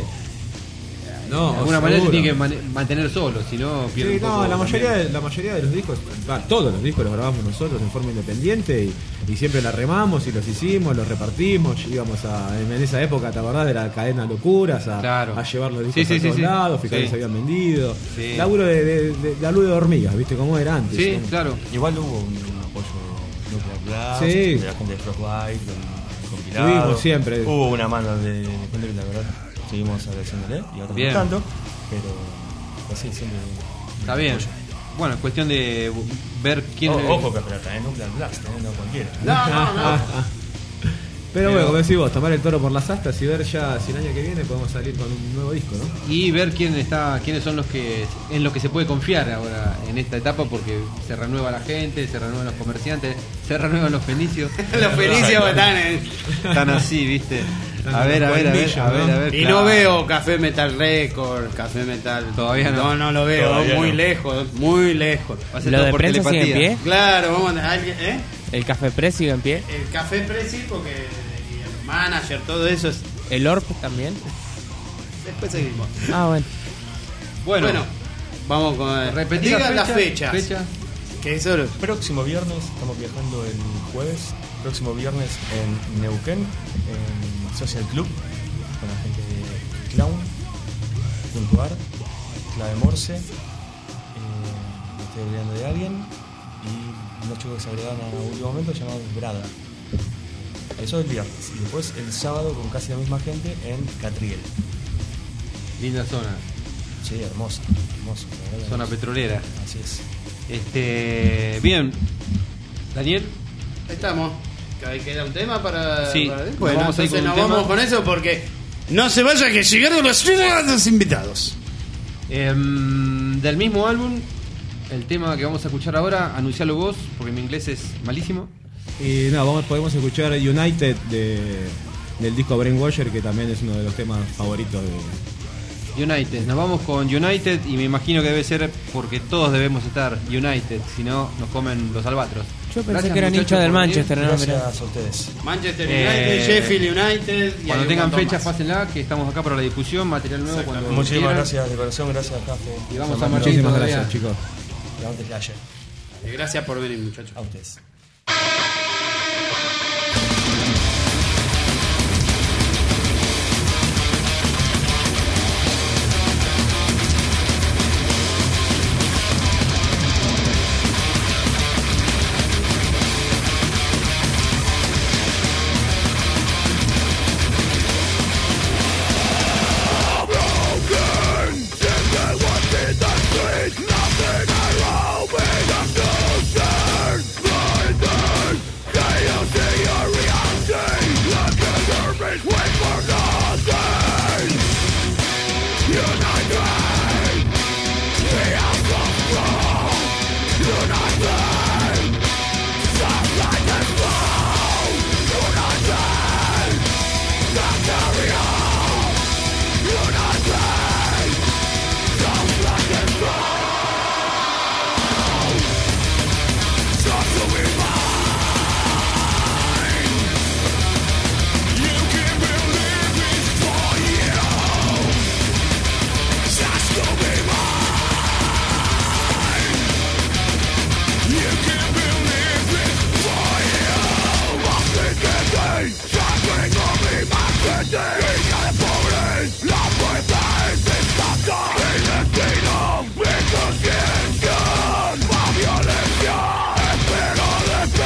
No, de alguna seguro. manera te tiene que man- mantener solo, si no pierde Sí, un poco no, la también. mayoría, de, la mayoría de los discos, va, todos los discos los grabamos nosotros en forma independiente y, y siempre la remamos y los hicimos, los repartimos, íbamos a, en esa época, ¿te acordás de la cadena Locuras? A, Claro. a llevar los discos Sí, sí, a sí, todos sí. lados, fijar Sí. que se habían vendido. Sí. Laburo de, de, de, laburo de hormigas, ¿viste cómo era antes? Sí, ¿no? claro. Igual hubo un, un apoyo de Nuclear Blast, Sí. de la gente de Frostbite, del compilado. Tuvimos siempre. Hubo una mano de, de gente que la verdad seguimos agradeciéndole y otros Bien. no tanto, pero pues sí, siempre. Está bien. apoyo. Bueno, es cuestión de ver quién... O- ojo que pero también Nuclear Blast, ¿eh? No cualquiera. No, no, no. Pero bueno, como decís vos, tomar el toro por las astas y ver ya si el año que viene podemos salir con un nuevo disco, ¿no? Y ver quién está, quiénes son los que en los que se puede confiar ahora en esta etapa porque se renueva la gente, se renuevan los comerciantes, se renuevan los fenicios. Los fenicios están en... Están así, ¿viste? A ver, a ver, a ver, a ver, a ver. Y claro. no veo Café Metal Record, Café Metal. Todavía no. No, no lo veo, Todavía muy no. lejos, muy lejos. Va a ser ¿Lo todo de por prensa sigue en telepatía. pie? Claro, vamos a alguien, ¿eh? ¿El Café Press sigue en pie? El Café Presi, porque y el manager, todo eso es. ¿El Orp también? Después seguimos. Ah, bueno. Bueno, Bueno, vamos con. repetir Diga las las fechas. fechas. Que eso lo- Próximo viernes, estamos viajando el jueves, próximo viernes en Neuquén, en Social Club, con la gente de Clown, punto ar, Clave Morse, eh, me estoy olvidando de alguien, y unos chicos que se agregaron a último momento llamados Brada. Eso es el viernes, y después el sábado con casi la misma gente en Catriel. Linda zona, Sí, hermosa, hermosa. la verdad, zona hermosa. petrolera. Así es. Este, bien. Daniel, Estamos. Que ahí queda un tema para. Sí, para- nos Bueno, vamos a ir entonces con un nos tema. vamos con eso porque no se vaya que llegaron los los invitados. em, del mismo álbum, el tema que vamos a escuchar ahora, anuncialo vos, porque mi inglés es malísimo. Y no, vamos, podemos escuchar United de, del disco Brainwasher, que también es uno de los temas favoritos de... United, nos vamos con United y me imagino que debe ser porque todos debemos estar United, si no nos comen los albatros. Yo pensé Gracias, que eran muchachos, hinchas del por venir. Manchester, ¿no? Mirá. Gracias a ustedes. Manchester Eh, United, Sheffield United. y hay Cuando un tengan montón fechas, más. pásenla, que estamos acá para la difusión, material nuevo cuando Muchísimas quieran. gracias de corazón, gracias Café. Y vamos a Llamando. marchar. Muchísimas todavía. gracias, chicos. Levante Slayer. Y gracias por venir, muchachos. A ustedes.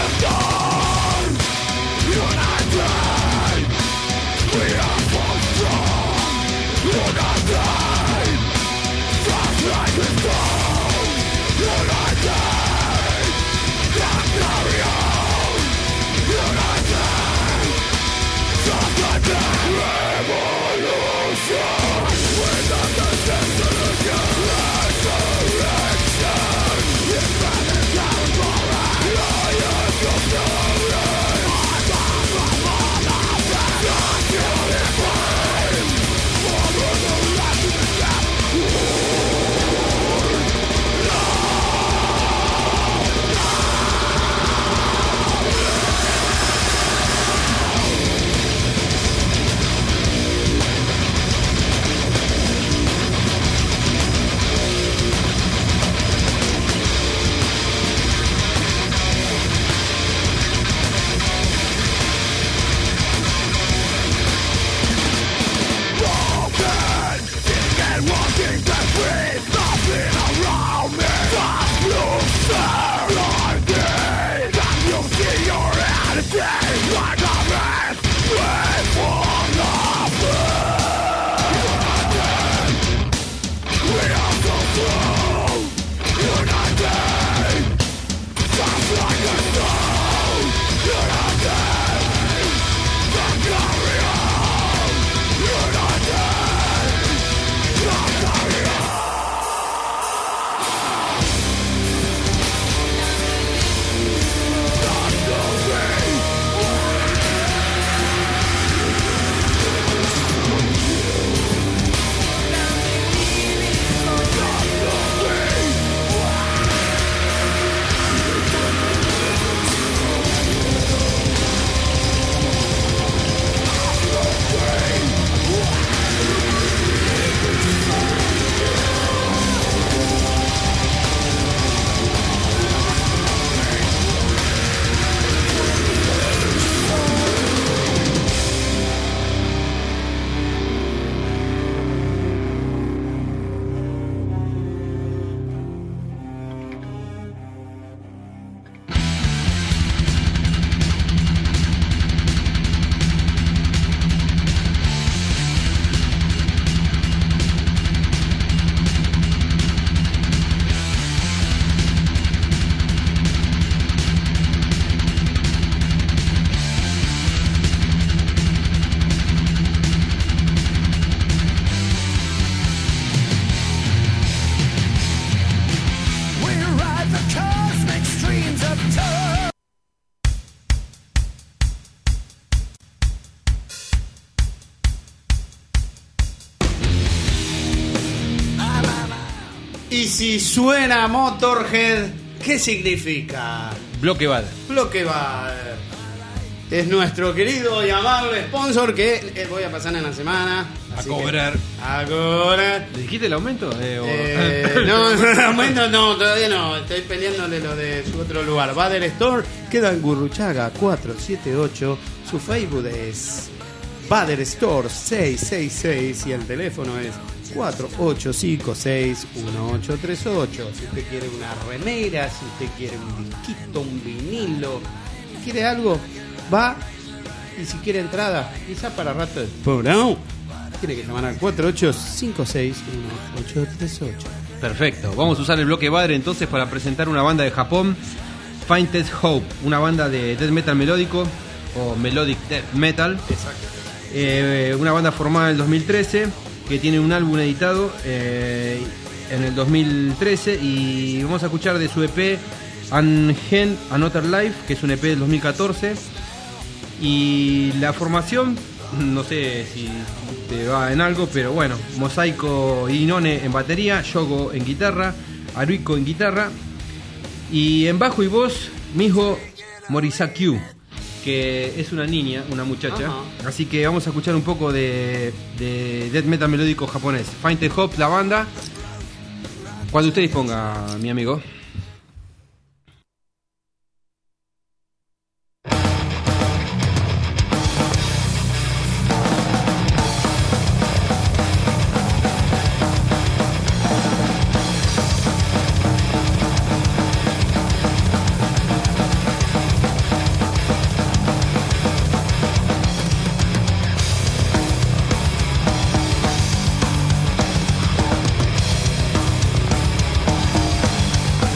We are so strong. Y si suena Motorhead, ¿qué significa? Bloque Bad. Bloque Bad. Es nuestro querido y amable sponsor que eh, voy a pasar en la semana. A así cobrar. que- a cobrar. ¿Le dijiste el aumento? Eh, o- Eh, no, no, aumento no, todavía no. Estoy peleándole lo de su otro lugar. Bader Store queda en Gurruchaga cuatrocientos setenta y ocho. Su Facebook es Bader Store seiscientos sesenta y seis y el teléfono es cuatro ocho cinco seis uno ocho tres ocho. Si usted quiere una remera, si usted quiere un disquito, un vinilo, si quiere algo, va. Y si quiere entrada, quizá para rato de programa, tiene que llamar al cuatro ocho cinco seis uno ocho tres ocho. Perfecto. Vamos a usar el bloque Badre entonces para presentar una banda de Japón, Faintest Hope, una banda de death metal melódico o melodic death metal. Exacto. Eh, una banda formada en el dos mil trece que tiene un álbum editado eh, en el dos mil trece y vamos a escuchar de su E P Unhand Another Life, que es un E P del dos mil catorce. Y la formación, no sé si te va en algo, pero bueno, Mosaico Inone en batería, Yogo en guitarra, Aruiko en guitarra y en bajo y voz Miho Morisakyu, que es una niña, una muchacha. Ajá. Así que vamos a escuchar un poco de, de death metal melódico japonés. Faintest Hope, la banda. Cuando usted disponga, mi amigo. Thank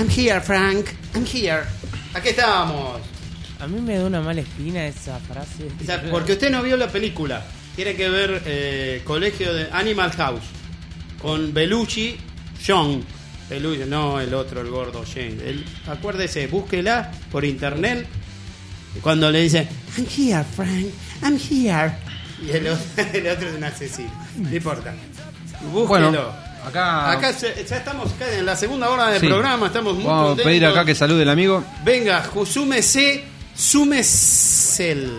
I'm here, Frank. I'm here. Aquí estamos. A mí me da una mala espina esa frase. O sea, porque usted no vio la película. Tiene que ver eh, Colegio de Animal House con Belushi, John. Belushi, no el otro, el gordo Jane. El, acuérdese, búsquela por internet. Cuando le dice, I'm here, Frank. I'm here. Y el, otro- el otro es un asesino. No importa. Búsquelo. Bueno, acá, Acá se- ya estamos acá en la segunda hora del Sí. programa. Estamos muy vamos a contentos. pedir acá que salude el amigo. Venga, súmese, súmesel.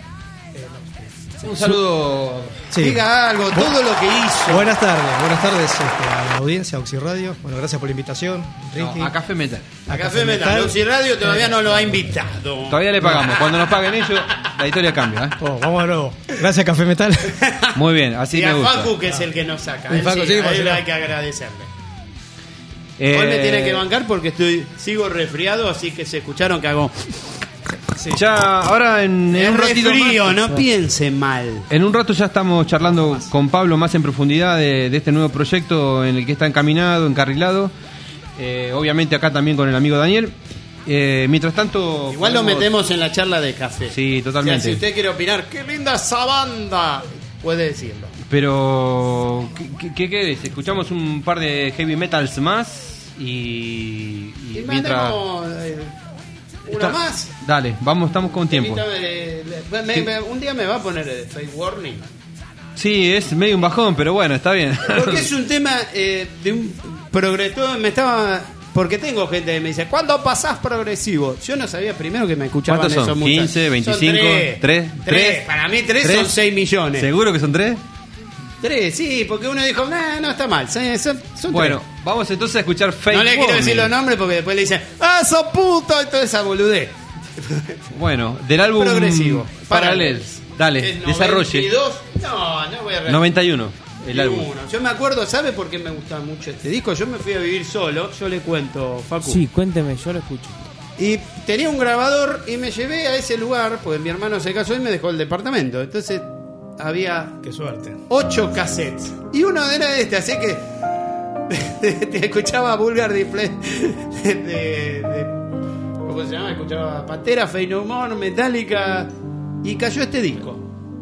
Un saludo. Sí. Diga algo, todo lo que hizo. Buenas tardes, buenas tardes este, a la audiencia, Oxy Radio. Bueno, gracias por la invitación, Ricky. No, a Café Metal. A Café Metal. Oxy Radio todavía no lo ha invitado. Todavía le pagamos. Cuando nos paguen ellos, la historia cambia. ¿eh? Oh, vamos de nuevo. Gracias, Café Metal. Muy bien, así Y me a gusta. Facu, que es el que nos saca. Y Él Facu, sí, sí, a por él si no. hay que agradecerle. Eh, Hoy me tiene que bancar porque estoy sigo resfriado, así que se escucharon que hago. Ya, ahora en, en Es un ratito resfrío, más- no piense mal. En un rato ya estamos charlando con Pablo más en profundidad de, de este nuevo proyecto en el que está encaminado, encarrilado. Eh, obviamente acá también con el amigo Daniel. Eh, mientras tanto... Igual lo podemos- metemos en la charla de café. Sí, totalmente. O sea, si usted quiere opinar, qué linda esa banda, puede decirlo. Pero, ¿qué, qué, qué querés? Escuchamos un par de heavy metals más y, y Y mientras... mandemos eh, una Está- más. Dale, vamos, estamos con tiempo. Temita de- de- me- me- un día me va a poner el Fake Warning. Sí, es medio un bajón, pero bueno, está bien. Porque es un tema eh, de un progresivo. Me estaba. Porque tengo gente que me dice, ¿cuándo pasás progresivo? Yo no sabía primero que me escuchaban ¿Cuántos son? esos muchachos. ¿quince, veinticinco? Son tres. ¿tres? Tres. Para mí tres, ¿Tres? son seis millones. ¿Seguro que son tres? Tres, sí, porque uno dijo, nah, no está mal. Son, son- son Bueno, tres. vamos entonces a escuchar Fake No le quiero Warning. decir los nombres porque después le dicen, ¡ah, sos puto! Y toda esa boludez. Bueno, del álbum Progresivo. Parallels. Dale, Es desarrolle. noventa y dos. No, no voy a re- noventa y uno, el Ni álbum. uno. Yo me acuerdo, ¿sabe por qué me gusta mucho este disco? Yo me fui a vivir solo, yo le cuento, Facu. Sí, cuénteme, yo lo escucho. Y tenía un grabador y me llevé a ese lugar, porque mi hermano se casó y me dejó el departamento. Entonces había Qué suerte. ocho cassettes. Y uno era este, así que te escuchaba Vulgar Display de, de- de- ¿cómo se llama? Escuchaba Pantera, Faith No More, Metallica y cayó este disco.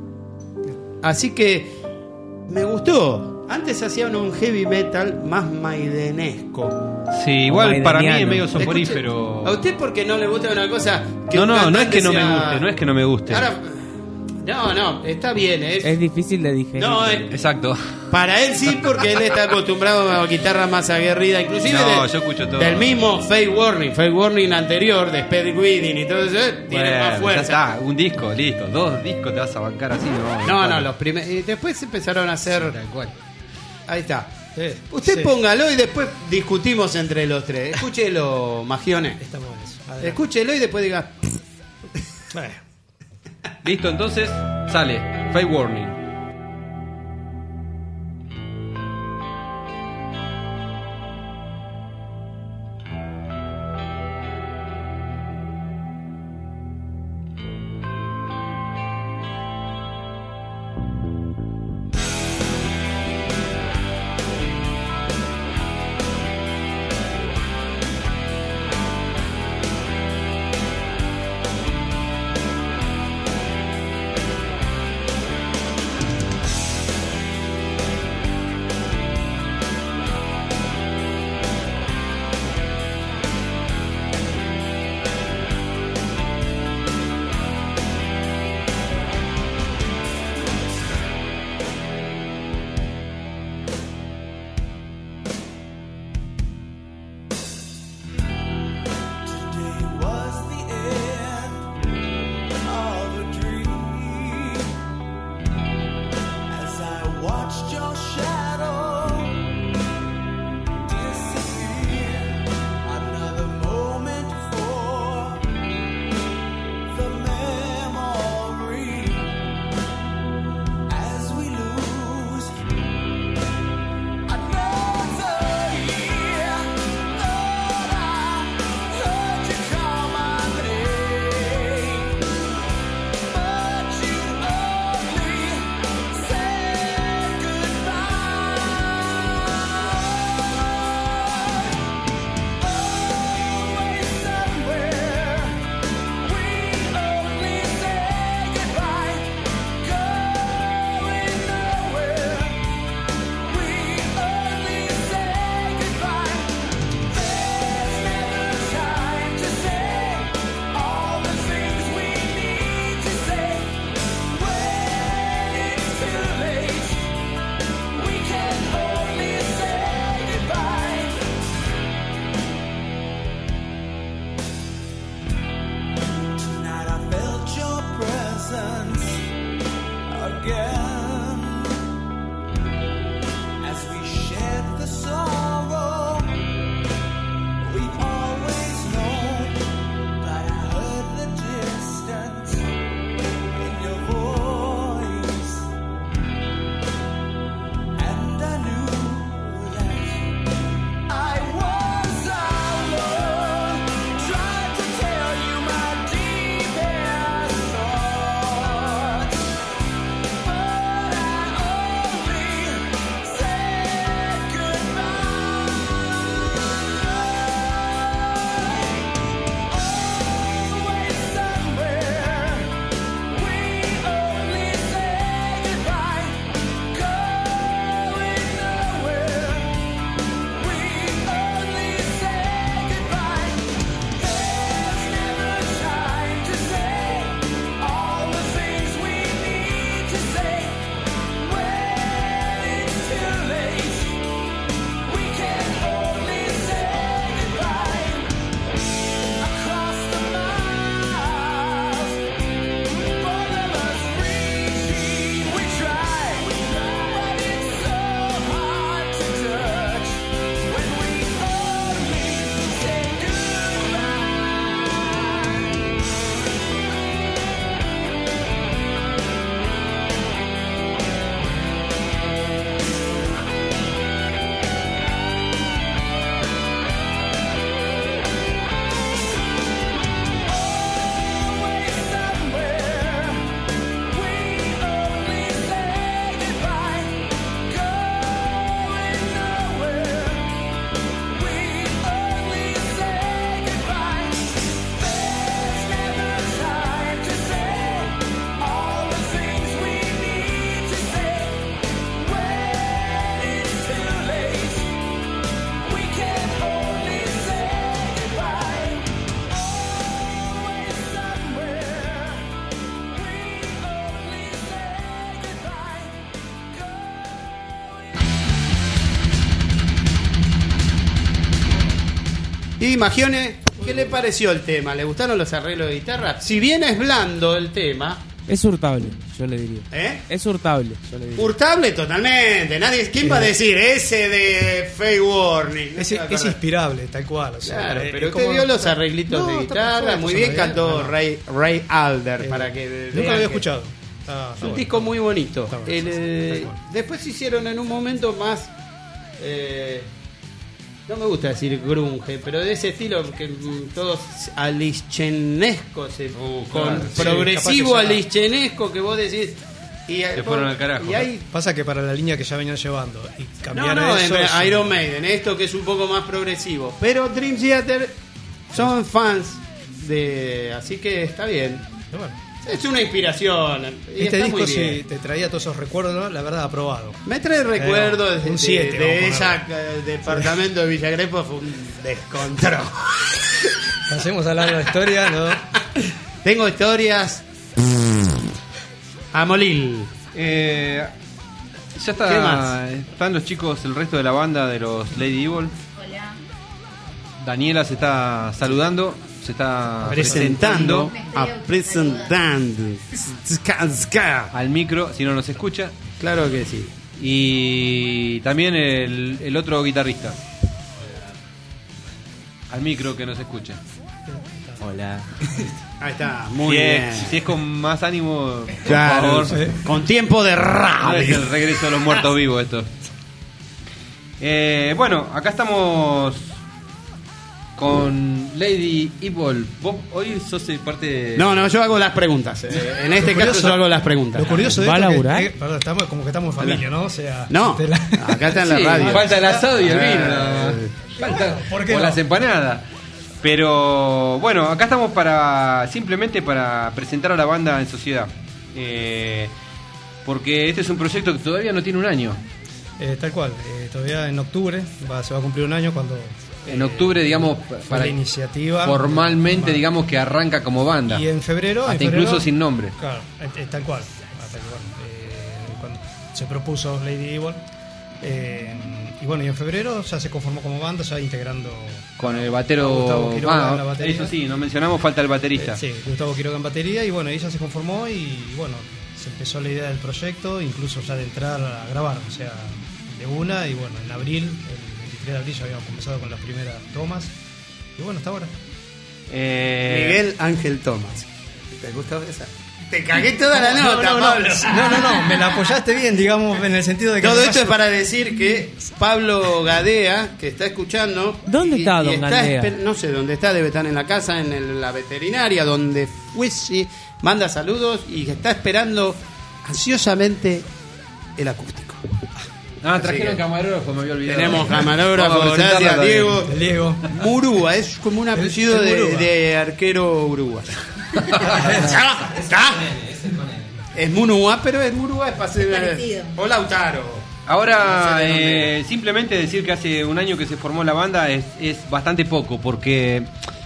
Así que me gustó. Antes hacían un heavy metal más maidenesco. Sí, igual para mí es Maideniano. medio Escuche, soporífero. ¿A usted porque no le gusta una cosa que No, un no, no es cantante que no me sea- guste, no es que no me guste. Ahora, no, no, está bien. Es, Es difícil de digerir. no, es- Exacto. para él sí, porque él está acostumbrado a guitarra más aguerrida, inclusive No, de- yo escucho todo. del mismo Fake Warning, Fake Warning anterior, de Speed Wedding y todo eso, eh, tiene Bueno, más ya fuerza. está, un disco, listo. Dos discos te vas a bancar así, no. No, no, los primeros. Y después empezaron a hacer. Tal cual. Ahí está. Sí, Usted sí. póngalo y después discutimos entre los tres. Escúchelo, Magione. Estamos en eso. Adelante. Escúchelo y después diga. Bueno. Listo, entonces sale Fake Warning. Thank Y Magione, ¿qué le pareció el tema? ¿Le gustaron los arreglos de guitarra? Si bien es blando el tema, Es hurtable, yo le diría. ¿eh? Es hurtable, yo le diría. Hurtable totalmente. Nadie, ¿quién va a decir ese de Faye Warning? Es, es inspirable, tal cual. O sea, Claro, eh, pero es usted como- vio los arreglitos No, de está guitarra, perfecto, muy suena bien bien. cantó No, no. Ray, Ray Alder, Eh, para que Nunca vean lo había que- escuchado. Está- está Es un bueno. disco muy bonito. Está bueno, El, sí, eh, tal cual. después hicieron en un momento más. eh, no me gusta decir grunge, pero de ese estilo que mm, todos alichenescos, eh, con claro, sí, progresivo capaz que ya- alichenesco que vos decís. Y, Se fueron al carajo. Y hay, Pasa que para la línea que ya venían llevando y no, cambiar no, eso. en es- Iron Maiden, esto que es un poco más progresivo. Pero Dream Theater son fans de. Así que está bien. y bueno, Es una inspiración. Y este está disco muy sí bien. te traía todos esos recuerdos, ¿no? La verdad, aprobado. Me trae recuerdos Eh, de, un siete, de, de vamos a esa eh, departamento de Villagrepo, fue un descontrol. Pasemos a la larga historia, ¿no? Tengo historias a molir. Eh, ya está. ¿Qué más? Están los chicos, el resto de la banda de los Lady Evil. Hola. Daniela se está saludando, se está Presentando, presentando a presentando Ska, ska. al micro, si no nos escucha. Claro que sí. Y también el, el otro guitarrista. Al micro que nos escucha. Hola. Ahí está, muy Si bien. es, si es con más ánimo, por Claro, favor. con tiempo de No es radio. el regreso de los muertos vivos esto. Eh, bueno, acá estamos con Lady Evil. Vos hoy sos eh, parte de... No, no, yo hago las preguntas. Eh, en este Lo caso curioso- yo hago las preguntas. Lo curioso de ¿Va a esto es que- laburar? eh, perdón, estamos, como que estamos en familia, ¿no? O sea, No, de la- acá está en la Sí, radio. falta el asado y el Ah, vino. nada más. Falta, ¿por qué o no? las empanadas. Pero bueno, acá estamos para simplemente para presentar a la banda en sociedad. Eh, porque este es un proyecto que todavía no tiene un año. Eh, tal cual, eh, todavía en octubre va, se va a cumplir un año cuando En octubre, digamos, fue para la iniciativa formalmente, Ma- digamos que arranca como banda. y en febrero, Hasta en febrero- incluso sin nombre. Claro, eh, eh, tal cual, hasta que, bueno, eh, cuando se propuso Lady Evil. eh, y bueno, y en febrero ya se conformó como banda, ya integrando Con el a batero. Gustavo Quiroga Ah, en la batería. eso sí, no mencionamos, falta el baterista. Eh, sí, Gustavo Quiroga en batería y bueno, ella se conformó y bueno, se empezó la idea del proyecto, incluso ya de entrar a grabar, o sea, de una y bueno, en abril, el veintitrés de abril ya habíamos comenzado con las primeras tomas y bueno, hasta ahora. Eh, Miguel Ángel Tomás. ¿Te gustó esa? Te cagué toda la nota, no, no, Pablo. no, no, no, me la apoyaste bien, digamos, en el sentido de que... Todo me esto es paso- para decir que Pablo Gadea, que está escuchando. ¿Dónde está don Gadea? esper- No sé dónde está, debe estar en la casa, en el- la veterinaria, donde fuese. Manda saludos y está esperando ansiosamente el acústico. Ah, Así trajeron que- camarógrafo, me había olvidado. Tenemos Vamos camarógrafo, a presentarla gracias también. Diego. El Diego. Murúa, es como un apellido el de, Murúa. de arquero uruguayo. ¿Está? ¿Está? Es Munúa, pero es Murúa, es para ser. Parecido. O Lautaro. Ahora, No sé de dónde eh, simplemente decir que hace un año que se formó la banda es, es bastante poco, porque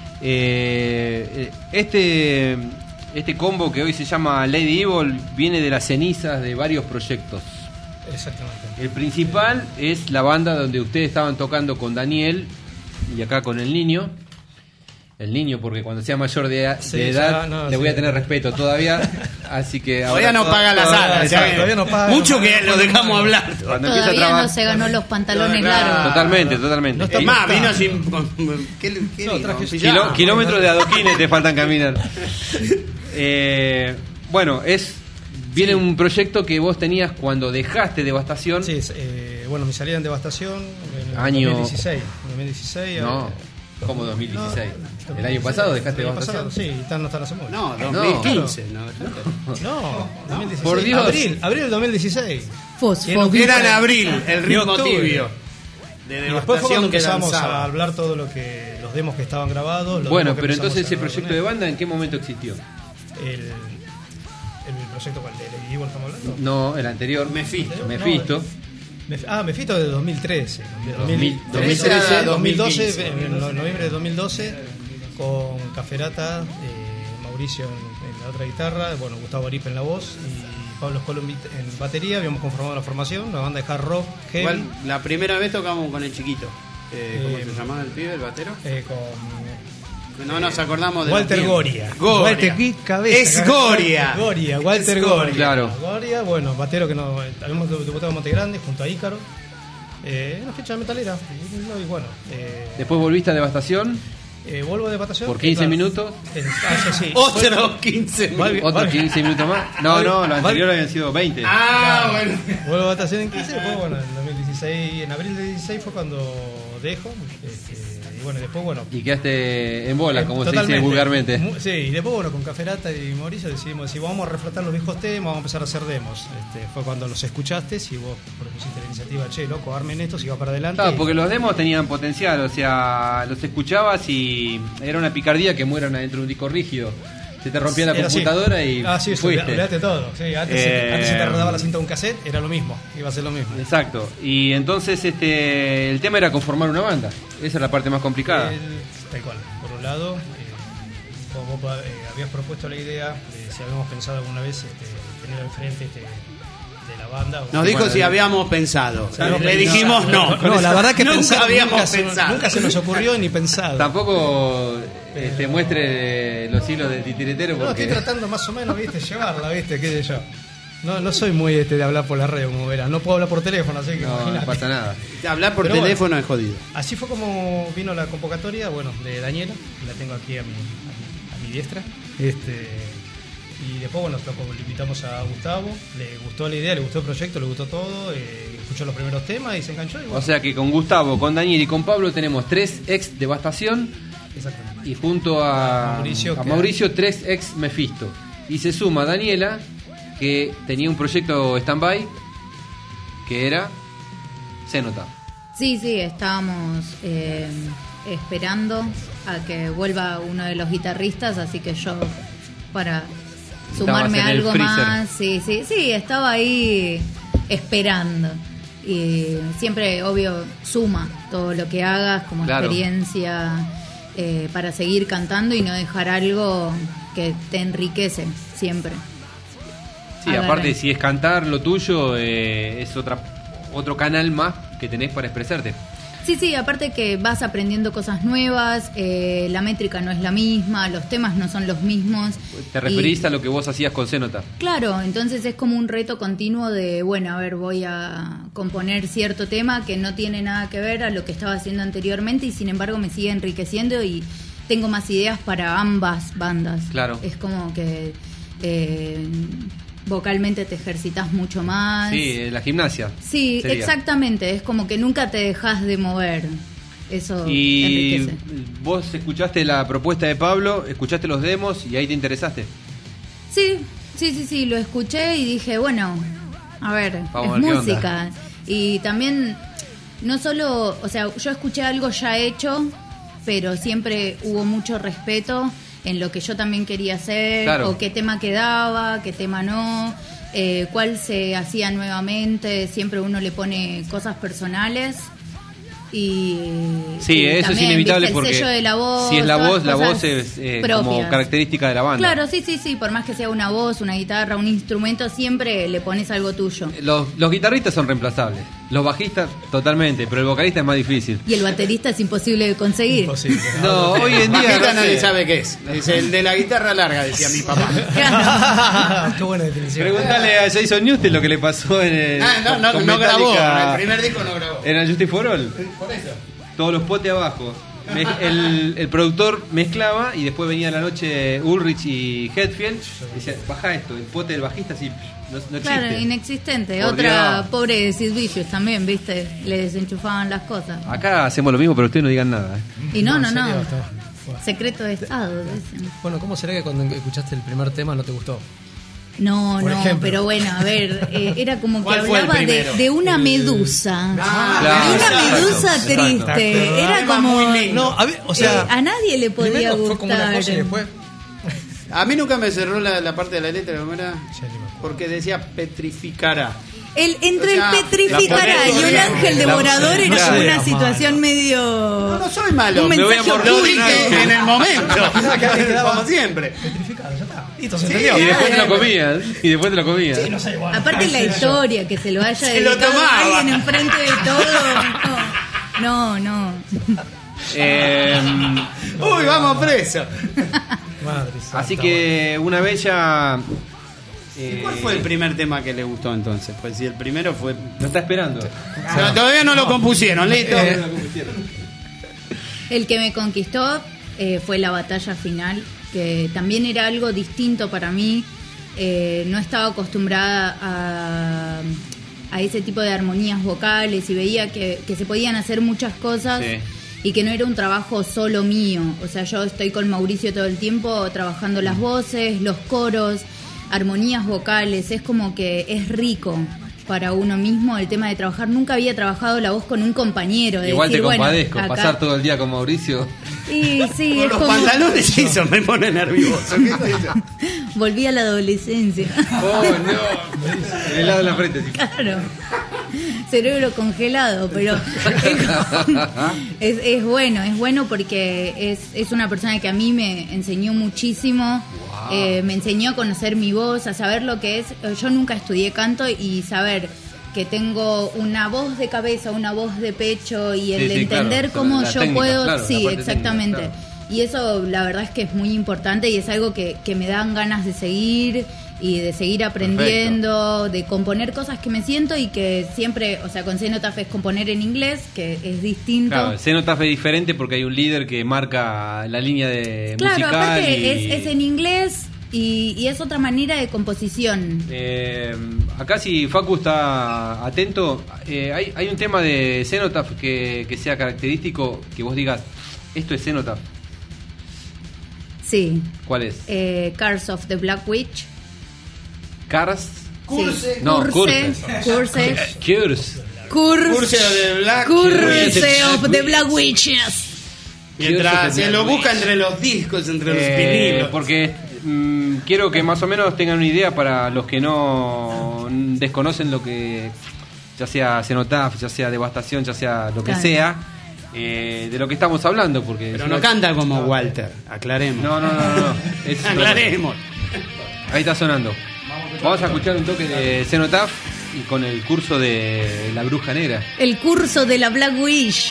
eh, este, este combo que hoy se llama Lady Evil viene de las cenizas de varios proyectos. Exactamente. El principal es la banda donde ustedes estaban tocando con Daniel y acá con el niño. El niño, porque cuando sea mayor de, de Sí, edad ya, no, le voy sí. a tener respeto todavía. Así que Todavía ahora no paga la todavía- sala. exacto, ya, todavía no paga, mucho no que paga, lo no dejamos paga. hablar. Cuando empieza a Todavía trabajar. no se ganó los pantalones Claro. largos. Totalmente, totalmente. No está Es Y- más, está. vino sin. con- ¿Qué, qué No, vino? traje- Pijama. Kilo- kilómetros de adoquines te faltan caminar. Eh, bueno, es viene Sí. un proyecto que vos tenías cuando dejaste Devastación. Sí, es, eh, bueno, mi salida en Devastación en el Año- dos mil dieciséis. dos mil dieciséis No, eh, como dos mil dieciséis. no, El año pasado dejaste el año Devastación. pasado, sí, y tan- no están hace mucho. No, dos mil quince. No, No, dos mil dieciséis. Por Dios. Abril, abril del dos mil dieciséis. Fos, Y fos. en- Era en abril, el Y ritmo octubre. tibio. De Y después fue Devastación cuando que empezamos danzaba. a hablar todo lo que los demos que estaban grabados. los Bueno, demos que pero empezamos entonces a ese grabar proyecto con de él. banda, ¿en qué momento existió? El, el proyecto cuál, de Lady Evil estamos hablando. No, el anterior. Mefisto. Mefisto. Mef- Ah, Mefito de dos mil trece. De dos mil trece, dos mil doce, dos mil quince. en no- noviembre de dos mil doce, con Caferata, eh, Mauricio en, en la otra guitarra, bueno, Gustavo Aripe en la voz y Pablo Escolo en, vit- en batería. Habíamos conformado la formación, una banda de hard rock, heavy. Igual, la primera vez tocamos con el chiquito. Eh, ¿Cómo Eh, se llamaba el pibe, el batero? Eh, con No nos acordamos de Walter los Goria. tiempos. Goria. Walter, qué cabeza, Es cabeza. Goria. Goria, Walter Es Goria. Goria. Claro. Goria, bueno, batero que no, habíamos debutado en Monte Grande junto a Ícaro. Eh, una fecha de metalera. Y, y bueno, eh, Después volviste a Devastación eh, vuelvo de Devastación. por quince claro. minutos. Eh, ah, sí, sí. Otros quince Vuelvo- minutos. Otros vuelvo- quince minutos más. No, no, los anteriores habían sido veinte. Ah, bueno. Vuelvo a Devastación en quince, después, bueno, en dos mil dieciséis, en abril de dieciséis fue cuando dejo. Este, y bueno, después, bueno. Y quedaste en bola, Eh, como se dice totalmente. vulgarmente. Mu- Sí, y después, bueno, con Caferata y Mauricio decidimos decir, vamos a reflotar los viejos temas, vamos a empezar a hacer demos. Este, fue cuando los escuchaste y vos propusiste la iniciativa, che, loco, armen esto, si va para adelante. Claro, Y- porque los demos tenían potencial, o sea, los escuchabas y era una picardía que mueran adentro de un disco rígido. Se te rompía la Era así. computadora y Ah, sí, eso, fuiste. olvidate todo. Sí, antes, se, Eh, antes se te rodaba la cinta de un cassette, era lo mismo, iba a ser lo mismo. Exacto. Y entonces este el tema era conformar una banda. Esa es la parte más complicada. El- tal cual. Por un lado, eh, como vos eh, habías propuesto la idea, de si habíamos pensado alguna vez este, tener al frente este, de la banda. o- Nos dijo Bueno, si habíamos pensado. si habíamos Le pensado. dijimos no. No, la verdad que nunca pensar- habíamos nunca se- pensado. nunca se nos ocurrió ni pensado. Tampoco este, muestre los hilos del titiretero No, porque estoy tratando más o menos, viste, llevarla, viste, qué sé yo. No, no soy muy este de hablar por la red, como verás. No puedo hablar por teléfono, así que no, no imagínate. pasa nada. Hablar por Pero teléfono bueno. es jodido. Así fue como vino la convocatoria, bueno, de Daniela, la tengo aquí a mi, a mi, a mi diestra. Este, y después, bueno, tocó, le invitamos a Gustavo, le gustó la idea, le gustó el proyecto, le gustó todo, eh, escuchó los primeros temas y se enganchó. Y bueno, O sea que con Gustavo, con Daniel y con Pablo tenemos tres ex Devastación exactamente. y junto a A Mauricio, a que- Mauricio tres ex Mephisto. Y se suma Daniela, que tenía un proyecto stand-by, que era Cenota. Sí, sí, estábamos eh, esperando a que vuelva uno de los guitarristas, así que yo para sumarme Estabas a en el algo freezer. más, sí, sí, sí, estaba ahí esperando. Y siempre, obvio, suma todo lo que hagas como Claro. experiencia eh, para seguir cantando y no dejar algo que te enriquece siempre. Sí, Agarré. aparte si es cantar lo tuyo, eh, es otra otro canal más que tenés para expresarte. Sí, sí, aparte que vas aprendiendo cosas nuevas, eh, la métrica no es la misma, los temas no son los mismos. Te referís Y- a lo que vos hacías con Cenota. Claro, entonces es como un reto continuo de, bueno, a ver, voy a componer cierto tema que no tiene nada que ver a lo que estaba haciendo anteriormente y sin embargo me sigue enriqueciendo y tengo más ideas para ambas bandas. Claro. Es como que eh, vocalmente te ejercitas mucho más. Sí, eh, la gimnasia. Sí, sería. exactamente, es como que nunca te dejas de mover. Eso Y enriquece. vos escuchaste la propuesta de Pablo, escuchaste los demos y ahí te interesaste. Sí, sí, sí, sí, lo escuché y dije, bueno, a ver, Vamos a es ver qué música. Y también, no solo, o sea, yo escuché algo ya hecho, pero siempre hubo mucho respeto en lo que yo también quería hacer, Claro. o qué tema quedaba, qué tema no, eh, cuál se hacía nuevamente, siempre uno le pone cosas personales. Y, Sí, y eso es también, inevitable ¿viste? porque el sello de la voz, si es la todas voz, la cosas voz es eh, como propias. característica de la banda. Claro, sí, sí, sí, por más que sea una voz, una guitarra, un instrumento, siempre le pones algo tuyo. Los, los guitarristas son reemplazables, los bajistas totalmente, pero el vocalista es más difícil. Y el baterista es imposible de conseguir. Imposible. No, hoy en día Bajista no nadie sé. sabe qué es. Dice el de la guitarra larga, decía mi papá. Qué buena definición. Pregúntale a Jason Newsted lo que le pasó en el, Ah, no, no, con no grabó. Metallica. El primer disco no grabó. En el Justice for All. Por eso. Todos los potes abajo. Me- el, el productor mezclaba y después venía a la noche Ulrich y Hetfield y decía, baja esto, el pote del bajista así no, no existe. Claro, inexistente. Por Otra Dios. pobre de Sid Vicious también, ¿viste? Le desenchufaban las cosas. Acá hacemos lo mismo, pero ustedes no digan nada. ¿eh? Y no, no, ¿en no. serio? Está- bueno. Secreto de Estado, dicen. Bueno, ¿cómo será que cuando escuchaste el primer tema no te gustó? No, Por no, ejemplo. pero bueno, a ver, eh, era como que ¿Cuál fue el hablaba de, primero? de una medusa. Ah, de claro, una exacto, medusa exacto. triste. Exacto. Era Tema como. muy lindo. No, a ver, o sea, eh, a nadie le podía primero gustar. fue como una cosa y después- A mí nunca me cerró la, la parte de la letra, ¿cómo era? Porque decía petrificará. El, entre O sea, el petrificará la y un ponemos ángel bien. devorador La- era no como sea una situación medio. No, no soy malo. Un Me voy a mensaje morder. Lo oculto. dije en el momento. quedaba- Como siempre. Petrificado, ya está. Listo, se Sí, entendió. Y después te lo comías. Y después te lo comías. Sí, no sé, bueno. Aparte la qué sé yo. historia, que se lo haya Se lo dedicado tomaba. alguien enfrente de todo. No, no. Eh, Uy, vamos preso. Madre santa, así que una vez ya. eh, ¿Cuál fue el primer tema que le gustó entonces? Pues si el primero fue. Lo está esperando. No, todavía no lo compusieron, listo. Eh, El que me conquistó eh, fue la batalla final, que también era algo distinto para mí. Eh, no estaba acostumbrada a, a ese tipo de armonías vocales y veía que, que se podían hacer muchas cosas Sí. y que no era un trabajo solo mío. O sea, yo estoy con Mauricio todo el tiempo trabajando las voces, los coros, armonías vocales. Es como que es rico para uno mismo el tema de trabajar. Nunca había trabajado la voz con un compañero. De Igual decir, te compadezco, bueno, acá- pasar todo el día con Mauricio. Y sí, Con es los como... pantalones eso me pone nervioso. ¿Qué es eso? Volví a la adolescencia. Oh, no. El helado en la frente. sí. Claro. Cerebro congelado, pero es, es bueno, es bueno porque es, es una persona que a mí me enseñó muchísimo. Eh, me enseñó a conocer mi voz, a saber lo que es. Yo nunca estudié canto y saber que tengo una voz de cabeza, una voz de pecho y el Sí, de sí, entender claro, cómo la yo técnica, puedo. claro, la sí, parte exactamente. técnica, Y eso la verdad es que es muy importante y es algo que, que me dan ganas de seguir y de seguir aprendiendo, de componer cosas que me siento y que siempre, o sea, con Cenotaph es componer en inglés, que es distinto. Claro, el Cenotaph es diferente porque hay un líder que marca la línea de Claro, musical. aparte y, es, es en inglés y, y es otra manera de composición. eh, acá si Facu está atento, eh, hay, hay un tema de Cenotaph que, que sea característico, que vos digas, esto es Cenotaph. Sí. ¿Cuál es? Eh, Cars of the Black Witch. Cars. Curse. No, Curse. Curse. Curse. Curse. Curse. Curse de Black Curse of the Black Witches. Mientras se lo busca entre los discos, entre los Eh, vinilos. porque mm, quiero que más o menos tengan una idea para los que no mm, desconocen lo que, ya sea Cenotaph, ya sea Devastación, ya sea lo que Claro. sea, eh, de lo que estamos hablando. Porque Pero es no una- canta como Walter, aclaremos. No, no, no, no. Es- Aclaremos. Ahí está sonando. Vamos a escuchar un toque de Cenotaph y con el curso de la Bruja Negra. El curso de la Black Witch.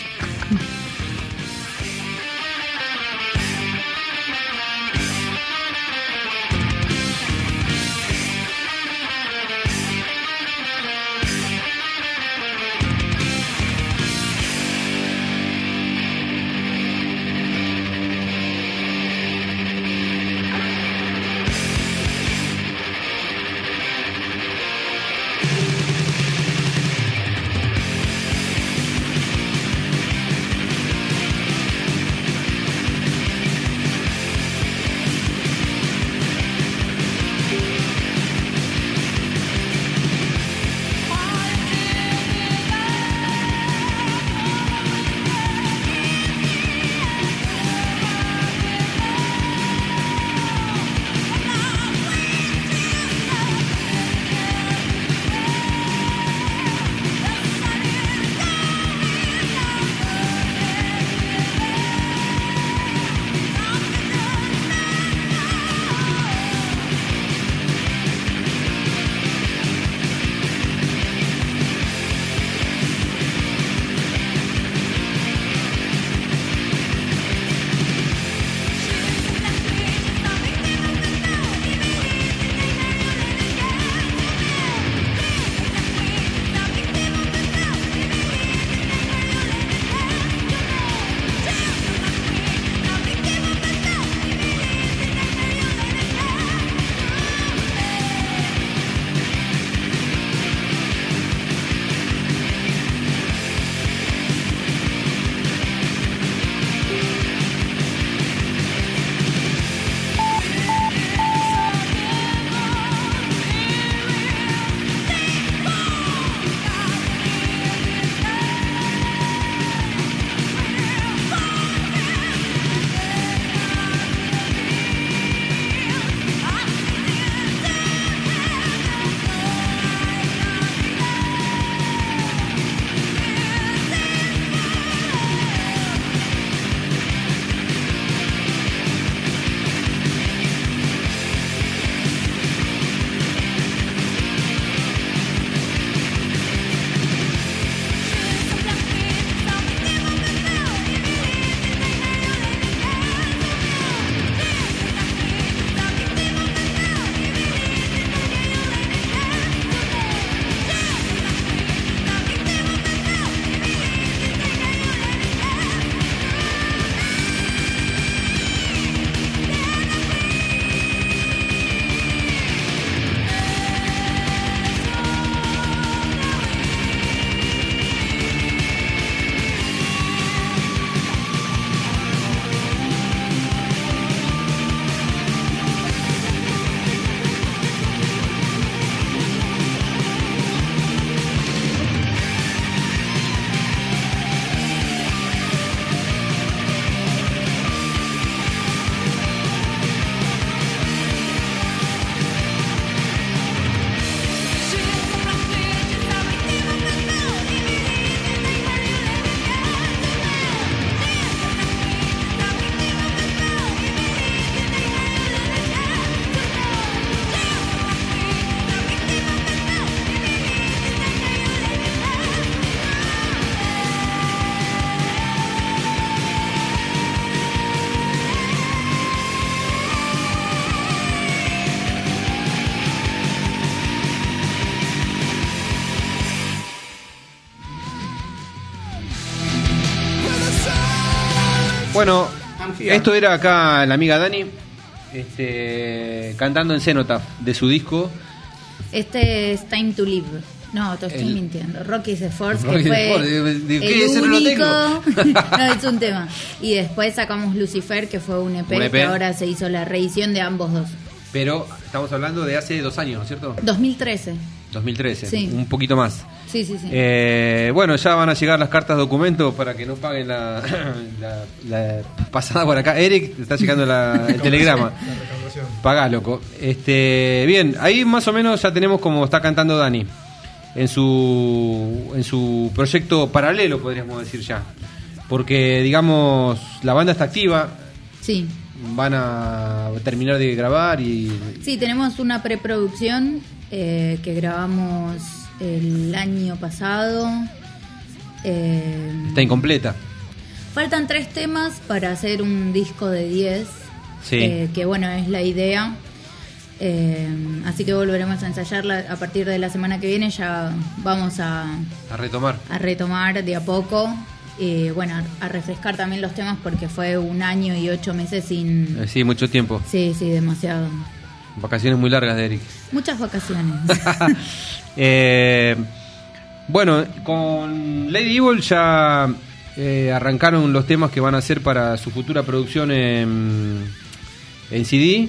Bueno, Anfía. esto era acá la amiga Dani, este, cantando en Cenotaph de su disco. Este es Time to Live. No, te estoy El- mintiendo. Rocky's the Force, Rocky que the fue Force, ¿de- de qué? el Ese no lo único. tengo. No, es un tema. Y después sacamos Lucifer, que fue un E P, Un E P. que ahora se hizo la reedición de ambos dos. Pero estamos hablando de hace dos años, ¿no es cierto? dos mil trece. dos mil trece, Sí. un poquito más. Sí, sí, sí. Eh, bueno, ya van a llegar las cartas documento para que no paguen la, la, la pasada por acá. Eric, está llegando la- el telegrama. Pagá, loco. Este, bien, ahí más o menos ya tenemos como está cantando Dani. En su, en su proyecto paralelo, podríamos decir ya. Porque, digamos, la banda está activa. Sí. Van a terminar de grabar y... Sí, tenemos una preproducción eh, que grabamos el año pasado. Eh, Está incompleta. faltan tres temas para hacer un disco de diez. Sí. eh, que bueno, es la idea. Eh, así que volveremos a ensayarla a partir de la semana que viene. Ya vamos a, A retomar. a retomar de a poco. Y bueno, a, a refrescar también los temas porque fue un año y ocho meses sin... Eh, Sí, mucho tiempo. Sí, sí, demasiado. Vacaciones muy largas de Eric. Muchas vacaciones. Eh, bueno, con Lady Evil ya eh, arrancaron los temas que van a hacer para su futura producción en, en C D.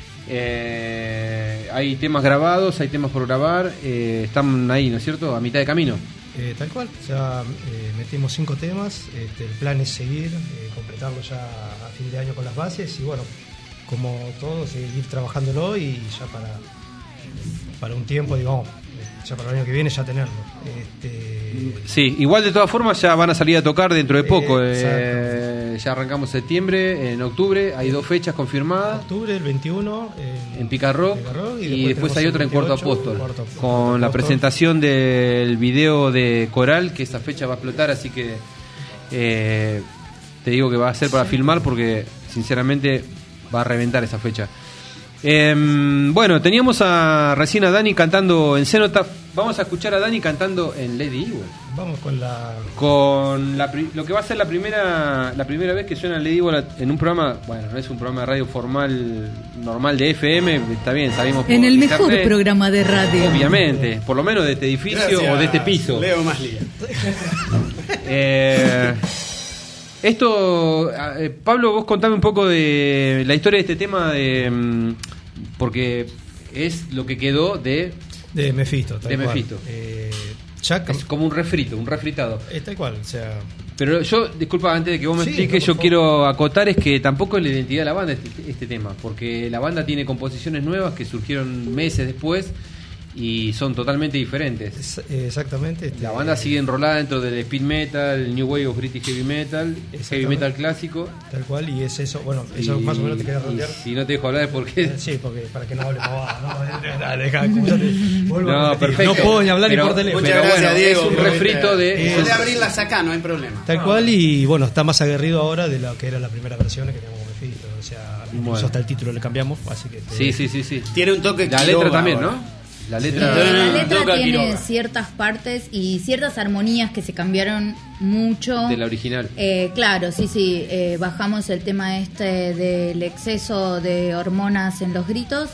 Eh, hay temas grabados, hay temas por grabar. eh, están ahí, ¿no es cierto? A mitad de camino. Eh, tal cual, ya eh, metimos cinco temas, este, el plan es seguir, eh, completarlo ya a fin de año con las bases y bueno, como todo, seguir trabajándolo y ya para, para un tiempo, digamos, ya para el año que viene ya tenerlo. Este, Sí, igual de todas formas ya van a salir a tocar dentro de poco. Eh, eh, ya arrancamos septiembre, en octubre hay dos fechas confirmadas. octubre, el veintiuno, en, En Picarro, Picarro, y, y después después hay tenemos otra en el Cuarto veintiocho, Apóstol, Cuarto- con Cuarto la Apóstol. presentación del video de Coral, que esa fecha va a explotar, así que eh, te digo que va a ser para filmar porque sinceramente va a reventar esa fecha. Eh, bueno, teníamos a recién a Dani cantando en Cenotaph. Vamos a escuchar a Dani cantando en Lady Evil. Vamos con la... Con la pri- lo que va a ser la primera la primera vez que suena Lady Evil en un programa, bueno, no es un programa de radio formal normal de F M, está bien, sabemos En por el mejor internet, programa de radio. obviamente, por lo menos de este edificio Gracias, o de este piso. Leo Maslía. Eh, esto, eh, Pablo, vos contame un poco de la historia de este tema, de, mm, porque es lo que quedó de, De Mephisto, tal de cual. Mephisto. Eh, Jack, Es como un refrito, un refritado. es tal cual, o sea... Pero yo, disculpa, antes de que vos me Sí, expliques, no, yo por quiero acotar es que tampoco es la identidad de la banda este, este tema, porque la banda tiene composiciones nuevas que surgieron meses después y son totalmente diferentes. es- eh, exactamente. este, La banda sigue enrolada dentro del speed metal, el new wave of British heavy metal, heavy Exactamente. metal clásico. Tal cual, y es eso, bueno, eso más o menos te quería redondear. Si no te dejo hablar es porque... Eh, Sí, porque para que no hable pavada, no, dale, deja, acusate. Vuelvo a No, repetir. perfecto. No puedo ni hablar Pero- ni por teléfono. Muchas Pero gracias, bueno, Diego. es un por refrito este- de- Podés abrirlas acá, no hay problema. Tal cual, y bueno, está más aguerrido ahora de lo que era la primera versión que teníamos con Mephisto. O sea, incluso Bueno. hasta el título le cambiamos, así que... Sí, sí, sí, sí. Tiene un toque La Quiroga letra también, ahora. ¿no? La Eh, letra... la no, letra toca tiene Quiroga. ciertas partes y ciertas armonías que se cambiaron mucho. De la original. Eh, claro, sí, sí. eh, bajamos el tema este del exceso de hormonas en los gritos.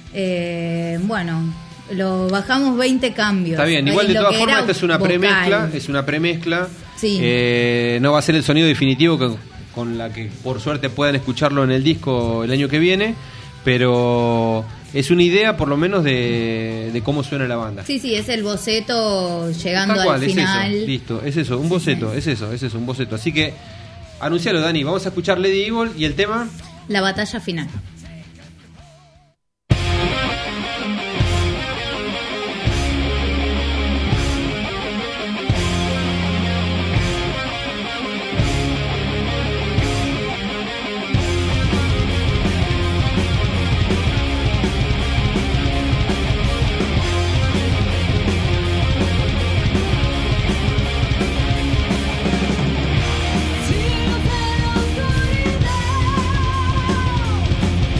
Eh, bueno, lo bajamos veinte cambios. Está bien, igual Ahí de lo todas que formas era esta es una vocal. premezcla, es una premezcla. Sí. Eh, no va a ser el sonido definitivo que- con la que por suerte puedan escucharlo en el disco el año que viene, pero es una idea por lo menos de, de cómo suena la banda. Sí, sí, es el boceto llegando Tal cual, al es final. eso, listo, es eso, un boceto, es eso, es eso, un boceto. Así que anuncialo, Dani, vamos a escuchar Lady Evil y el tema... La batalla final. Cielo de oscuridad.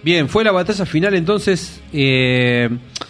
Bien, fue la batalla final entonces. Eh,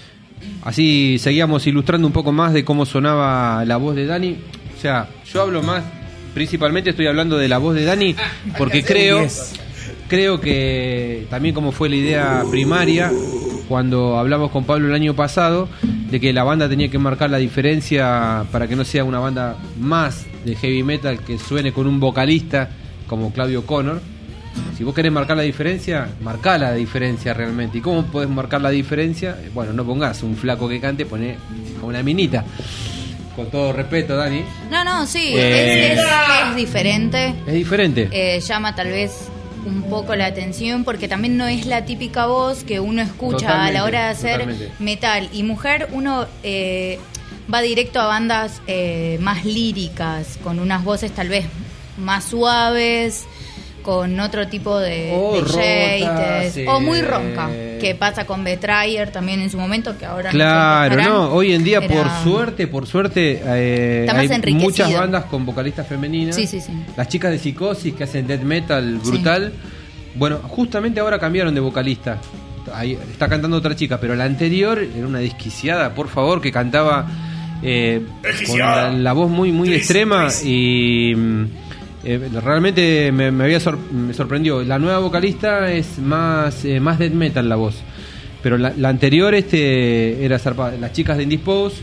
así seguíamos ilustrando un poco más de cómo sonaba la voz de Dani. O sea, yo hablo más, principalmente estoy hablando de la voz de Dani, porque creo, creo que también como fue la idea primaria, cuando hablamos con Pablo el año pasado, de que la banda tenía que marcar la diferencia para que no sea una banda más de heavy metal que suene con un vocalista como Claudio Connor. Si vos querés marcar la diferencia, marcá la diferencia realmente. ¿Y cómo podés marcar la diferencia? Bueno, no pongas un flaco que cante, poné a una minita. Con todo respeto, Dani. No, no, sí, Eh, es, es- es diferente. Es diferente. Eh, llama tal vez un poco la atención porque también no es la típica voz que uno escucha a la Totalmente, hora de hacer totalmente. metal. Y mujer, uno eh, va directo a bandas eh, más líricas, con unas voces tal vez más suaves, con otro tipo de, O de rotas, shades, eh, o muy ronca, que pasa con Betrayer también en su momento, que ahora Claro, no sé, no, hoy en día Era- por suerte, por suerte eh, Está más hay enriquecido. muchas bandas con vocalistas femeninas. Sí, sí, sí. Las chicas de Psicosis que hacen death metal brutal. Bueno, justamente ahora cambiaron de vocalista. Ahí está cantando otra chica, pero la anterior era una desquiciada, por favor, que cantaba eh, con la, la voz muy muy extrema y mm, eh, realmente me, me había sor- me sorprendió. La nueva vocalista es más eh, más death metal la voz, pero la, la anterior este era zarpada. Las chicas de Indispose,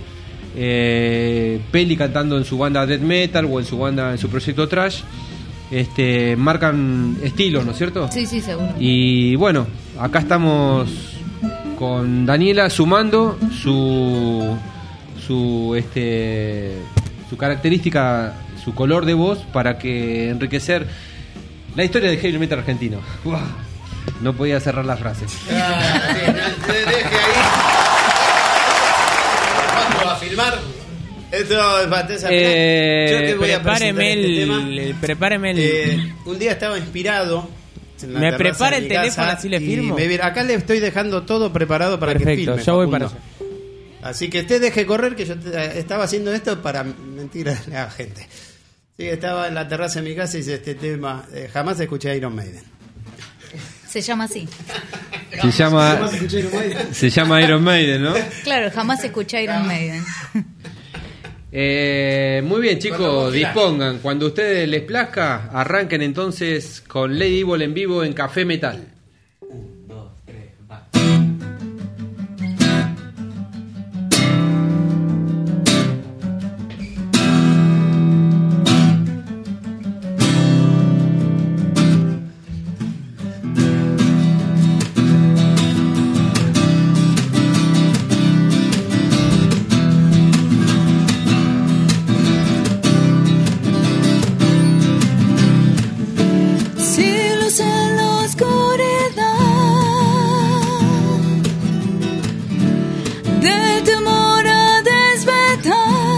eh, Peli cantando en su banda death metal o en su banda en su proyecto Trash, este marcan estilos, ¿no es cierto? Sí, sí, seguro. Y bueno, acá estamos con Daniela sumando su su este su característica, su color de voz para que enriquecer la historia del heavy metal argentino. Uah, no podía cerrar la frase. Ah, sí, no te deje ahí. ¿Cuándo va a filmar? Esto es batalla final. Eh, Yo te voy a prepáreme presentar este el- tema. el- prepáreme el- Eh, un día estaba inspirado. en la Me terraza prepara de el mi teléfono, casa así le y firmo. me vi- acá le estoy dejando todo preparado para que Perfecto, filme. ya voy Facundo. para allá. Así que usted deje correr, que yo te- estaba haciendo esto para mentir a la gente. Sí, estaba en la terraza de mi casa y hice este tema. eh, jamás escuché Iron Maiden. Se llama así. Se llama se llama Iron Maiden, ¿no? Claro, jamás escuché Iron Maiden. Eh, muy bien, Cuando chicos, vos quieras. dispongan. Cuando a ustedes les plazca, arranquen entonces con Lady Evil en vivo en Café Metal. Si luz en la oscuridad de temor a despertar,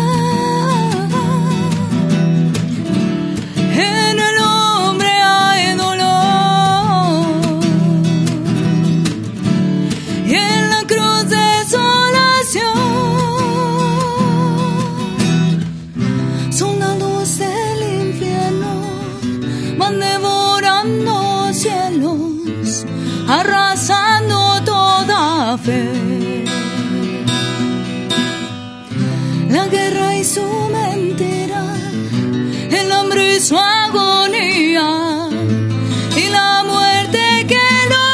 en el hombre hay dolor y en la cruz desolación. Son la luz del infierno, van devorando cielos, arrasando toda fe. La guerra y su mentira, el hambre y su agonía, y la muerte que lo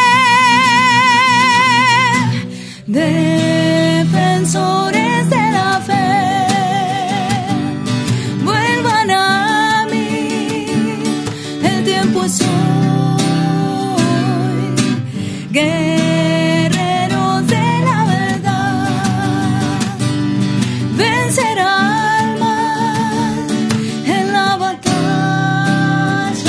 ve. Defensores de la fe, vuelvan a mí, el tiempo es hoy. Guerreros de la verdad, vencer al mal en la batalla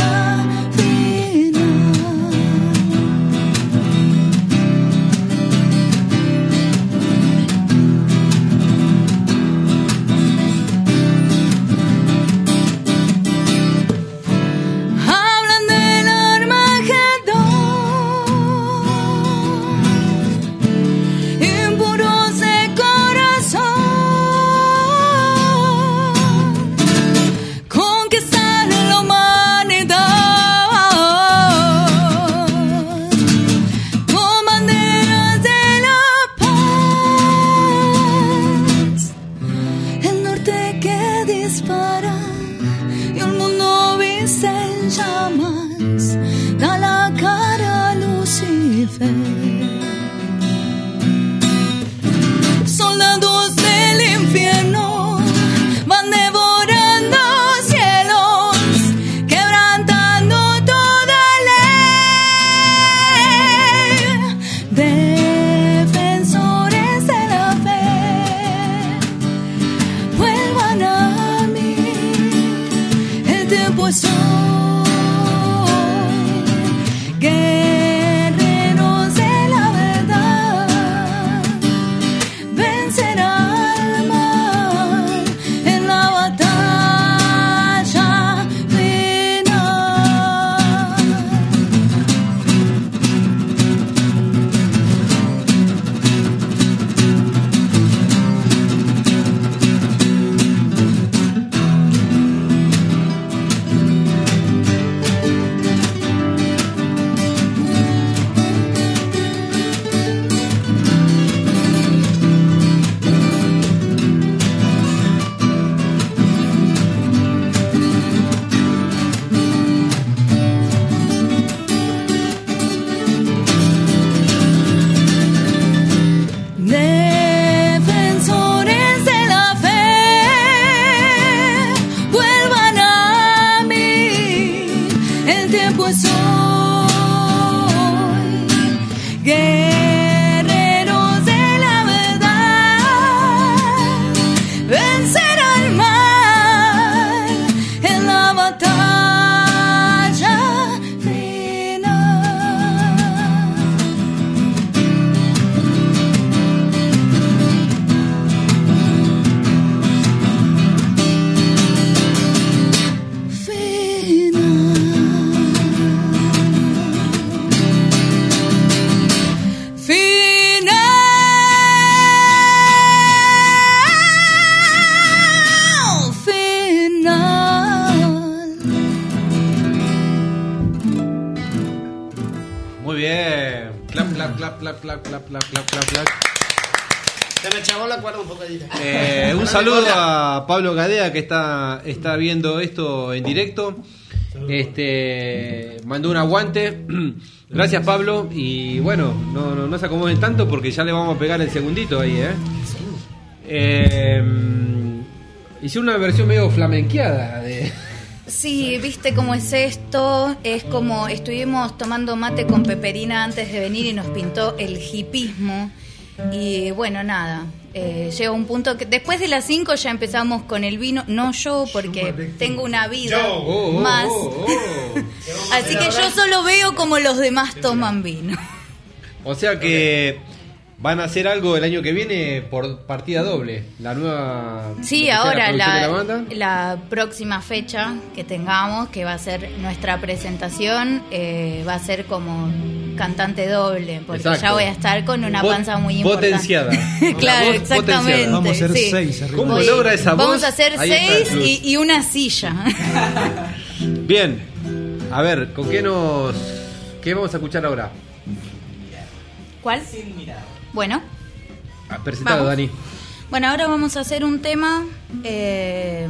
dispara y el mundo viste en llamas, da la cara a Lucifer. Soldados del infierno van devorando cielos, quebrantando toda ley. Defensores de la fe, vuelvan a mí, el tiempo es hoy. Guerreros de la verdad, vencer al mal en la batalla final. Defensores de la fe, vuelvan a mí, el tiempo es hoy. Guerreros de la verdad, vencer al mal en la batalla final. Final, final. Muy bien. Clap, clap, clap, clap, clap, clap, clap, clap, clap, clap. Se me chavó la cuerda un poquito. Eh, un saludo a Pablo Gadea que está, está viendo esto en directo. Este mandó un aguante. Gracias, Pablo. Y bueno, no, no, no se acomoden tanto porque ya le vamos a pegar el segundito ahí, ¿eh? eh hice una versión medio flamenqueada de. Sí, viste cómo es esto. Es como estuvimos tomando mate con Peperina antes de venir y nos pintó el hipismo. Y bueno, nada. Eh, llega un punto que después de las cinco ya empezamos con el vino. No yo, porque tengo una vida Oh, oh, más. oh, oh. Así que yo solo veo como los demás toman vino. O sea que van a hacer algo el año que viene por partida doble. La nueva. Sí, lo que sea, ahora producción de la, la banda. la próxima fecha que tengamos, que va a ser nuestra presentación, eh, va a ser como cantante doble, porque Exacto. ya voy a estar con una Pot- panza muy importante. potenciada. Claro, Una voz exactamente. potenciada. Vamos a hacer sí. seis arriba. ¿Cómo Voy- logra esa voz? Vamos a hacer Ahí está el seis plus. y, y una silla. Bien. A ver, ¿con qué nos. ¿Qué vamos a escuchar ahora? ¿Cuál? Bueno. Ah, presentado, Vamos. Dani. Bueno, ahora vamos a hacer un tema eh,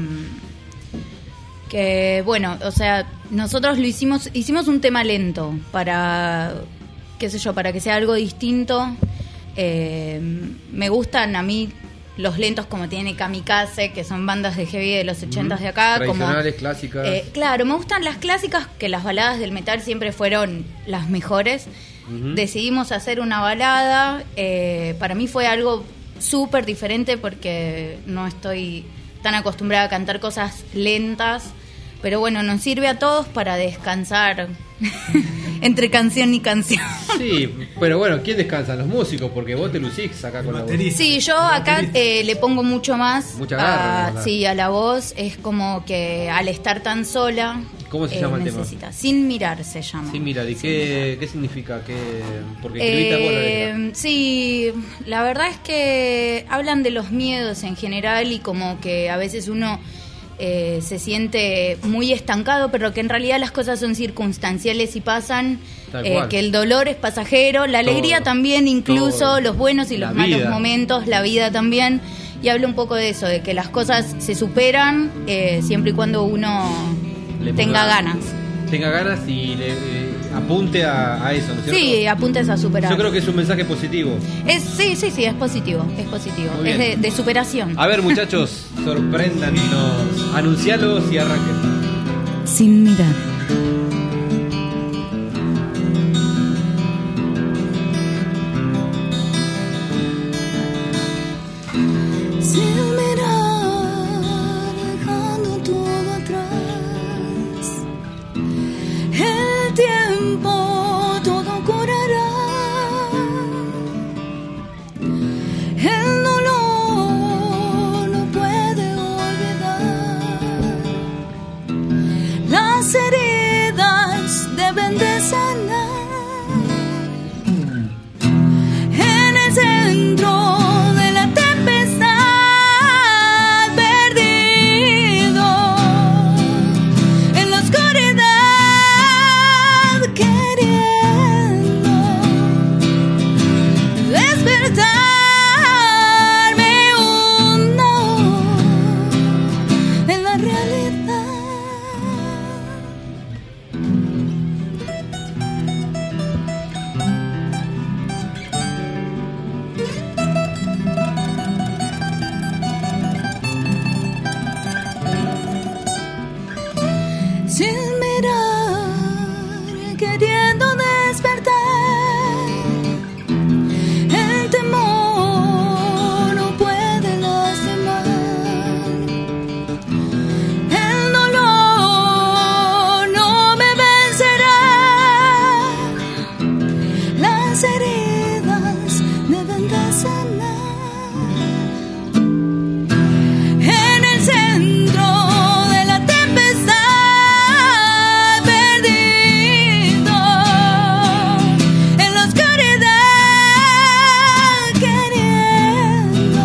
que, bueno, o sea, nosotros lo hicimos, hicimos un tema lento para, qué sé yo, para que sea algo distinto. Eh, me gustan a mí los lentos como tiene Kamikaze, que son bandas de heavy de los ochentas de acá. Tradicionales, como, clásicas. eh, claro, me gustan las clásicas, que las baladas del metal siempre fueron las mejores. Ujú. Decidimos hacer una balada. eh, para mí fue algo súper diferente porque no estoy tan acostumbrada a cantar cosas lentas. Pero bueno, nos sirve a todos para descansar entre canción y canción. Sí, pero bueno, ¿quién descansa? Los músicos, porque vos te lucís acá con la voz. Sí, yo acá eh, le pongo mucho más Mucha garra, a, ¿verdad? sí, a la voz. Es como que al estar tan sola, ¿Cómo se eh, llama el tema? necesita. Sin mirar se llama. Sí, mira, ¿y qué, qué significa? ¿Qué, porque escribiste vos la letra. Eh, sí, la verdad es que hablan de los miedos en general y como que a veces uno eh, se siente muy estancado, pero que en realidad las cosas son circunstanciales y pasan, Tal eh, cual. que el dolor es pasajero, la alegría Todo, también, incluso todo. los buenos y La los malos vida. momentos, la vida también. y habla un poco de eso, de que las cosas se superan eh, siempre y cuando uno Le tenga ponga- ganas. Tenga ganas y le, eh, apunte a, a eso, ¿no es cierto? Sí, apuntes a superar. Yo creo que es un mensaje positivo. Es, sí, sí, sí, es positivo, es positivo. Muy Es bien. de, de superación. A ver, muchachos, sorpréndanos, anuncialos y arranquen. Sin mirar. Sin mirar, dejando todo atrás. El tiempo todo curará. El dolor no puede olvidar. Las heridas deben de sanar. En el centro de la tempestad, perdido en la oscuridad, queriendo despertar, me hundo en la realidad. Sin mirar, queriendo despertar. El temor no puede lastimar. El dolor no me vencerá. Las heridas deben de sanar. En el centro de la tempestad, perdido en la oscuridad, queriendo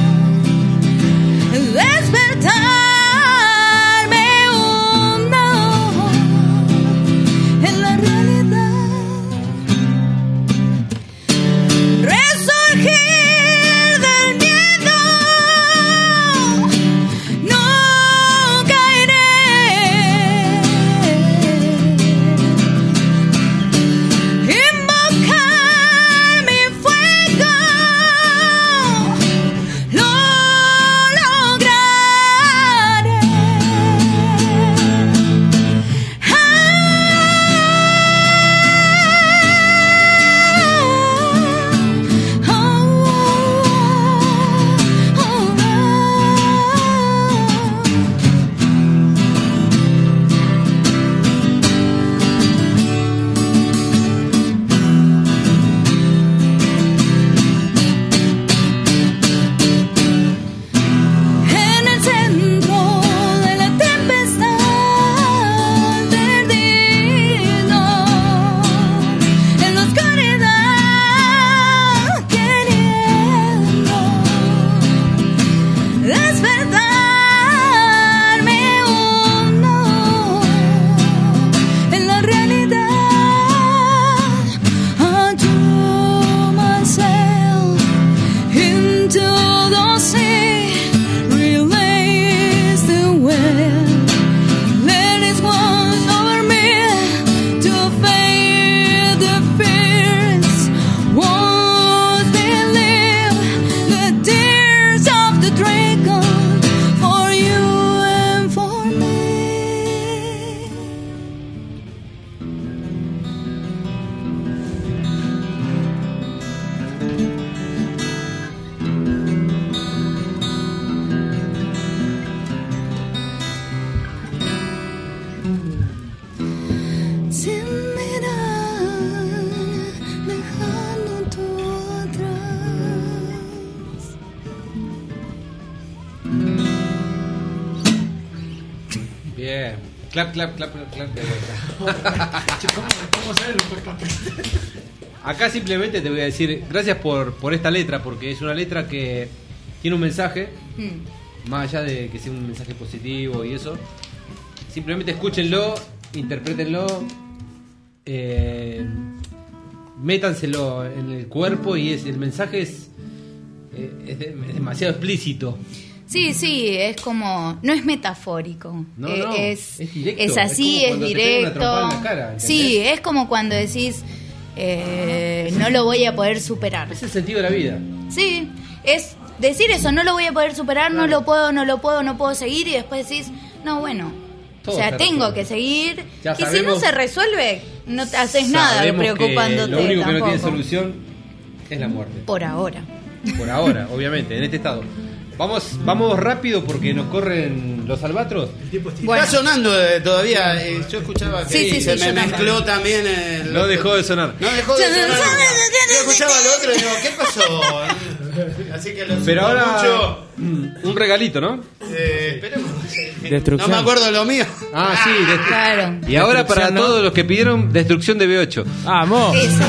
despertar, me hundo en la realidad. Resurgir del miedo, no caeré. Invocar mi fuego, lo lograré. En el centro de la tempestad, perdido en la oscuridad, queriendo despertar, me hundo en la realidad. I threw myself into the sea, release the wind, let it wash over me to fade the fears. Won't believe the tears of the dragon for you and for me. Sin mirar, dejando todo atrás. Bien. Clap, clap, clap, clap, clap de vuelta. Acá simplemente te voy a decir gracias por, por esta letra, porque es una letra que tiene un mensaje, Mm. más allá de que sea un mensaje positivo y eso. Simplemente escúchenlo, interprétenlo, eh, métanselo en el cuerpo y es, el mensaje es eh, es, de- es demasiado explícito. Sí, sí, es como, no es metafórico, No, eh, no, es, es directo, es así, es es, como cuando te pegan una directo. trompada en la cara, ¿entendés? Sí, es como cuando decís, eh, no lo voy a poder superar. Es el sentido de la vida. Sí, es decir eso, no lo voy a poder superar, no lo puedo, no lo puedo, no puedo seguir, y después decís, no, bueno, Todo o sea, se tengo resuelve. que seguir, Ya y si no sabemos- se resuelve, no te haces nada Sabemos que preocupándote lo único que no tiene tampoco. solución es la muerte. Por ahora. Por ahora, obviamente, en este estado. Vamos, vamos rápido porque nos corren los albatros. Está sonando eh, todavía. eh, yo escuchaba que Sí, sí, se sí, me yo también. mezcló también. El... No dejó de sonar. No dejó de sonar. Yo escuchaba lo otro y digo, ¿qué pasó? Así que lo Pero siento ahora mucho. un regalito, ¿no? Eh, esperemos. Destrucción. No me acuerdo lo mío. Ah, sí. destru- Claro. Y ahora para Destrucción, ¿no? todos los que pidieron destrucción de B ocho. ¡Vamos! Eso.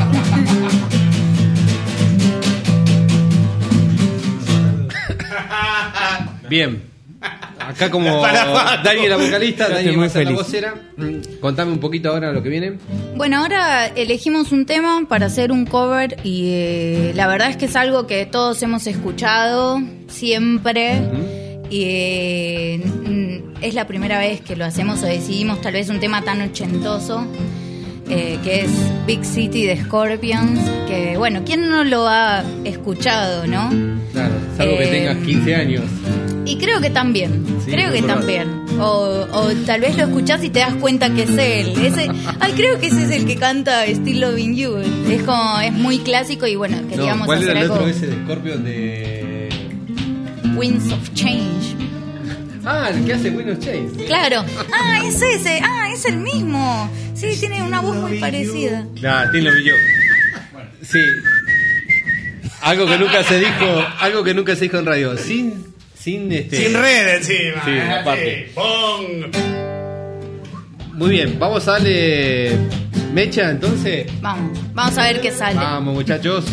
Bien. Acá como Para Paco. Dani la vocalista, Yo Dani estoy muy Massa la feliz. vocera. Mm, Contame un poquito ahora lo que viene. Bueno, ahora elegimos un tema para hacer un cover y eh, la verdad es que es algo que todos hemos escuchado siempre y eh, mm, es la primera vez que lo hacemos o decidimos tal vez un tema tan ochentoso eh, que es Big City de Scorpions, que bueno, ¿quién no lo ha escuchado, no? Claro, salvo que Eh, tengas quince años. Y creo que también, Sí, creo muy que probable. también. O, o tal vez lo escuchás y te das cuenta que es él. Ese, ay, creo que ese es el que canta Still Loving You. Es como, es muy clásico y bueno, queríamos No, ¿cuál hacer era el algo. otro ese de Scorpion de...? Winds of Change. Ah, el que hace Windows Chase. Claro. Ah, es ese. Ah, es el mismo. Sí, tiene una voz muy parecida. Claro, Tim lo vi yo. Sí. Algo que nunca se dijo, algo que nunca se dijo en radio. Sin, sin este. Sin red encima. Sí, eh, aparte. sí. ¡Pum! Muy bien, vamos a darle mecha entonces. Vamos, vamos a ver qué sale. Vamos, muchachos.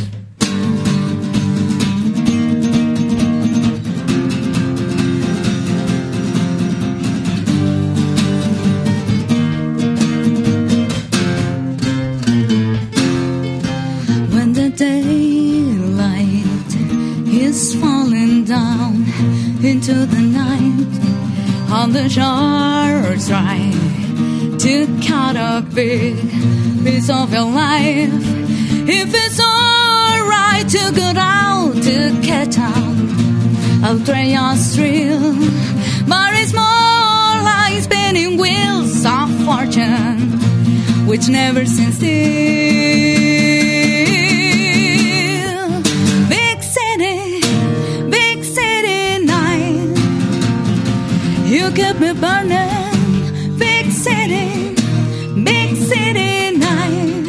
When the daylight is falling down into the night, on the shores try to cut a big piece of your life. If it's alright to go out to catch up, I'll try your thrill, but it's more like spinning wheels of fortune, which never seems still. Big city, big city night, you keep me burning. Big city, big city night,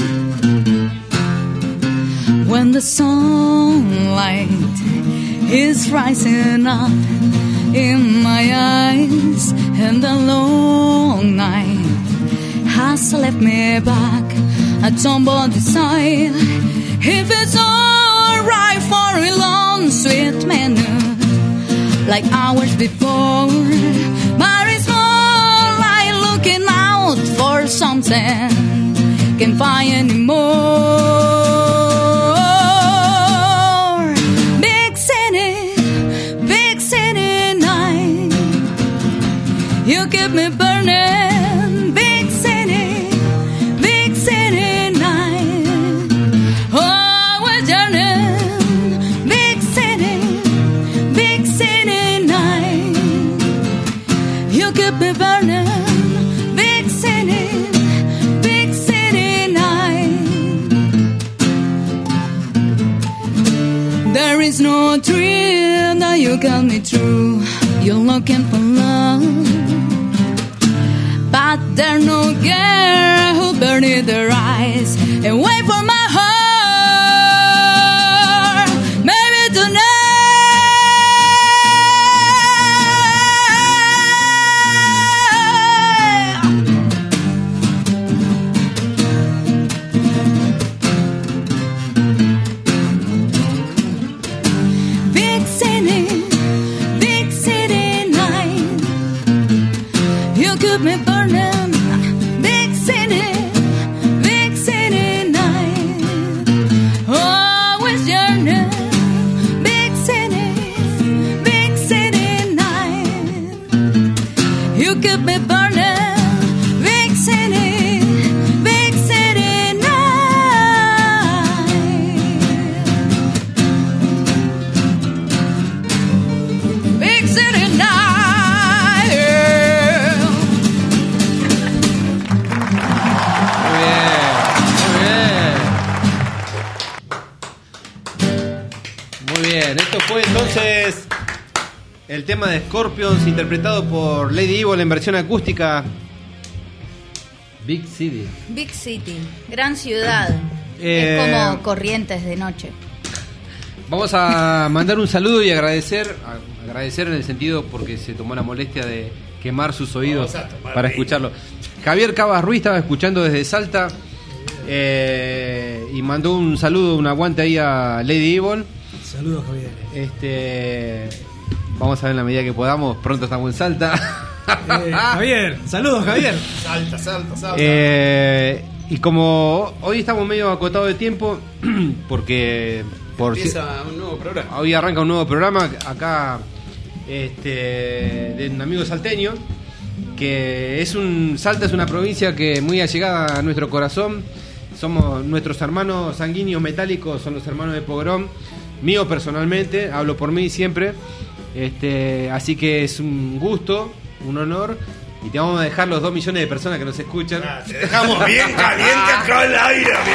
when the sunlight is rising up in my eyes, and the long night has left me back at somebody's side. If it's alright for a long sweet minute, like hours before, but it's more like looking out for something can't find anymore. Big city, big city night, you keep me burning. Big city, big city night, always yearning. Big city, big city night, you keep me burning. Big city, big city night, there is no dream that you got me through. You're looking for love, but there's no girl who burned their eyes and wait for my heart. Maybe tonight. Big city, big city night, you keep me burning. Big city, big city night, always yearning. Big You keep me burning, big city, big city night. Big city night. Yeah. Muy bien, muy bien. Muy bien, esto fue entonces el tema de Scorpions interpretado por Lady Evil en versión acústica. Big City. Big City, gran ciudad. Eh, Es como Corrientes de noche. Vamos a mandar un saludo y agradecer, a- agradecer en el sentido porque se tomó la molestia de quemar sus oídos Vamos a tomar para vino. escucharlo. Javier Cabas Ruiz estaba escuchando desde Salta eh, y mandó un saludo, un aguante ahí a Lady Evil. Saludos, Javier. Este, vamos a ver en la medida que podamos. Pronto estamos en Salta. Eh, Javier, saludos, Javier. Salta, salta, salta. Eh, y como hoy estamos medio acotados de tiempo, porque por si- Empieza un nuevo programa. hoy arranca un nuevo programa acá este, de un amigo salteño, que es un Salta es una provincia que muy allegada a nuestro corazón. Somos nuestros hermanos sanguíneos metálicos, son los hermanos de Pogrón. Mío personalmente, hablo por mí siempre. Este, así que es un gusto, un honor. Y te vamos a dejar los dos millones de personas que nos escuchan. Te dejamos bien caliente acá al aire, amigo.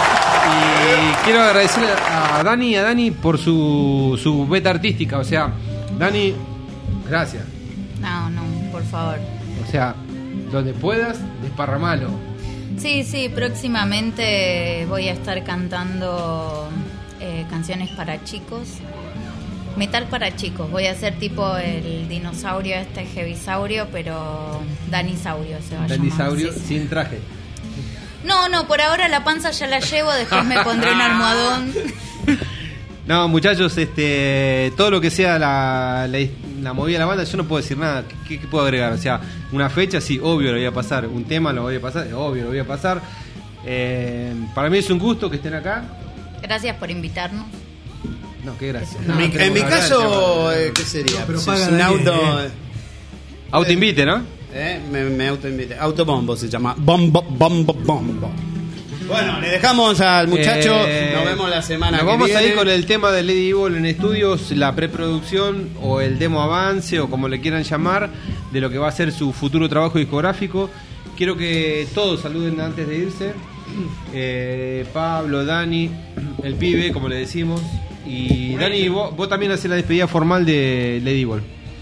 Y quiero agradecer a Dani a Dani por su, su beta artística. O sea, Dani, gracias. No, no, por favor. O sea, donde puedas, desparramalo. Sí, sí, próximamente voy a estar cantando eh, canciones para chicos. Metal para chicos. Voy a hacer tipo el dinosaurio este Heavisaurio, pero Danisaurio se va a llamar. Danisaurio Sí, sí. sin traje. No, no, por ahora la panza ya la llevo, después me pondré un almohadón. No, muchachos, este, todo lo que sea la, la, la movida de la banda, yo no puedo decir nada. ¿Qué, qué puedo agregar? O sea, una fecha, sí, obvio lo voy a pasar. Un tema lo voy a pasar, obvio lo voy a pasar. Eh, para mí es un gusto que estén acá. Gracias por invitarnos. No, qué gracias. En mi, en mi caso, eh, ¿qué sería? pero Pues paga es un Daniel, auto. eh. Autoinvite, ¿no? Eh, me, me autoinvite. Autobombo se llama. Bombo, bombo, bombo. Bueno, le dejamos al muchacho. Eh, Nos vemos la semana nos que vamos viene. a ir con el tema de Lady Evil en estudios, la preproducción o el demo avance o como le quieran llamar, de lo que va a ser su futuro trabajo discográfico. Quiero que todos saluden antes de irse. Eh, Pablo, Dani, el pibe, como le decimos. Y Dani, vos, vos también haces la despedida formal de Lady Evil.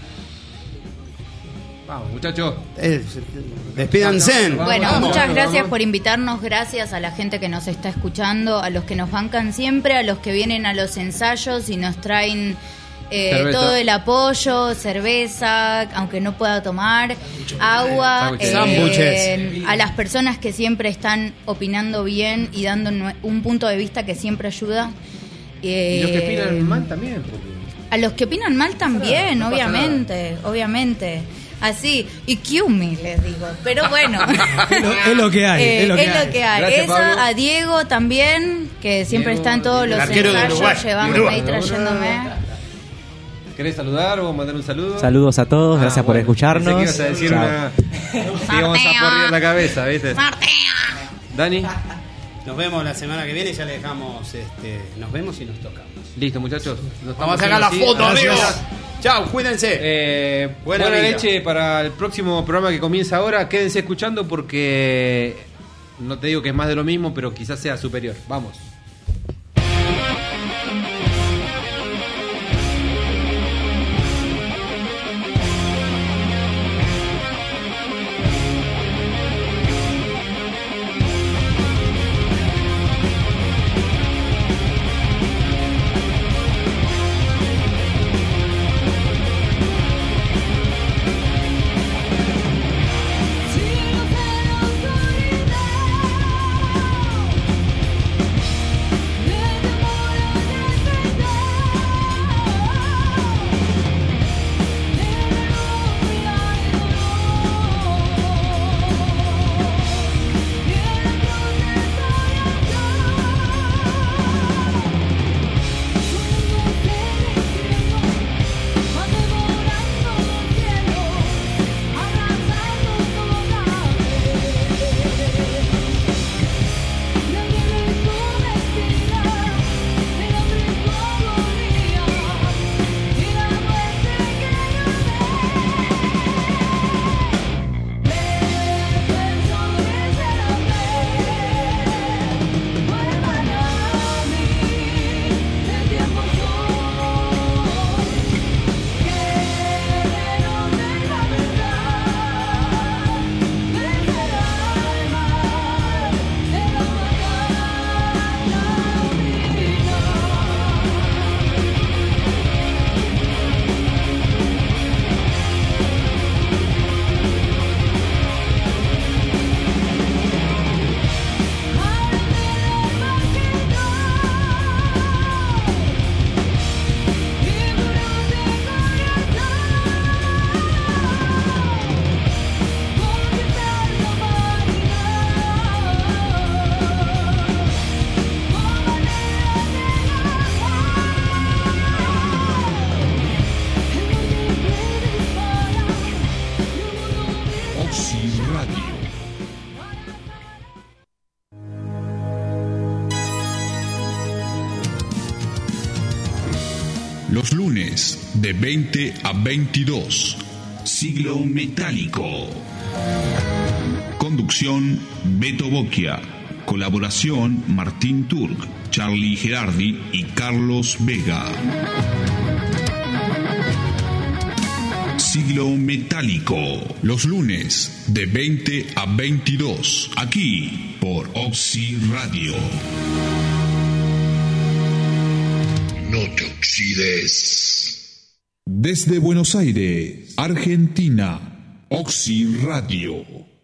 Vamos, muchachos. Eh, despídanse. Bueno, Vamos, muchas vamos, gracias vamos. por invitarnos, gracias a la gente que nos está escuchando, a los que nos bancan siempre, a los que vienen a los ensayos y nos traen eh, Cerveza. todo el apoyo, cerveza, aunque no pueda tomar, agua, Sándwiches. eh, a las personas que siempre están opinando bien y dando nue- un punto de vista que siempre ayuda. Y los que Eh, opinan mal también. Porque... A los que opinan mal también, no pasa obviamente, obviamente. Así, y Kiumi les digo, pero bueno. Es lo, es lo que hay. Eh, es lo que hay. Eso, Gracias, Pablo. a Diego también, que siempre Diego, está en todos el los arquero de ensayos, Uruguay, llevándome Uruguay. ahí, trayéndome. ¿Querés saludar o mandar un saludo? Saludos a todos, Ah, gracias por bueno. escucharnos. Pensé que ibas a decir Chao. una... que íbamos a correr la cabeza, ¿viste? Dani. Nos vemos la semana que viene y ya le dejamos. Este, nos vemos y nos tocamos. Listo, muchachos. Nos Vamos a estamos sacar la haciendo foto, así. amigos. Gracias. Chao, cuídense. Eh, Buena buena vida. leche para el próximo programa que comienza ahora. Quédense escuchando porque no te digo que es más de lo mismo, pero quizás sea superior. Vamos. Cielos de la oscuridad. Radio. Los lunes de veinte a veintidós, Siglo Metálico. Conducción Beto Bocchia. Colaboración Martín Turk, Charlie Gerardi y Carlos Vega. Siglo Metálico. Los lunes de veinte a veintidós, aquí por Oxy Radio. No te oxides. Desde Buenos Aires, Argentina, Oxy Radio.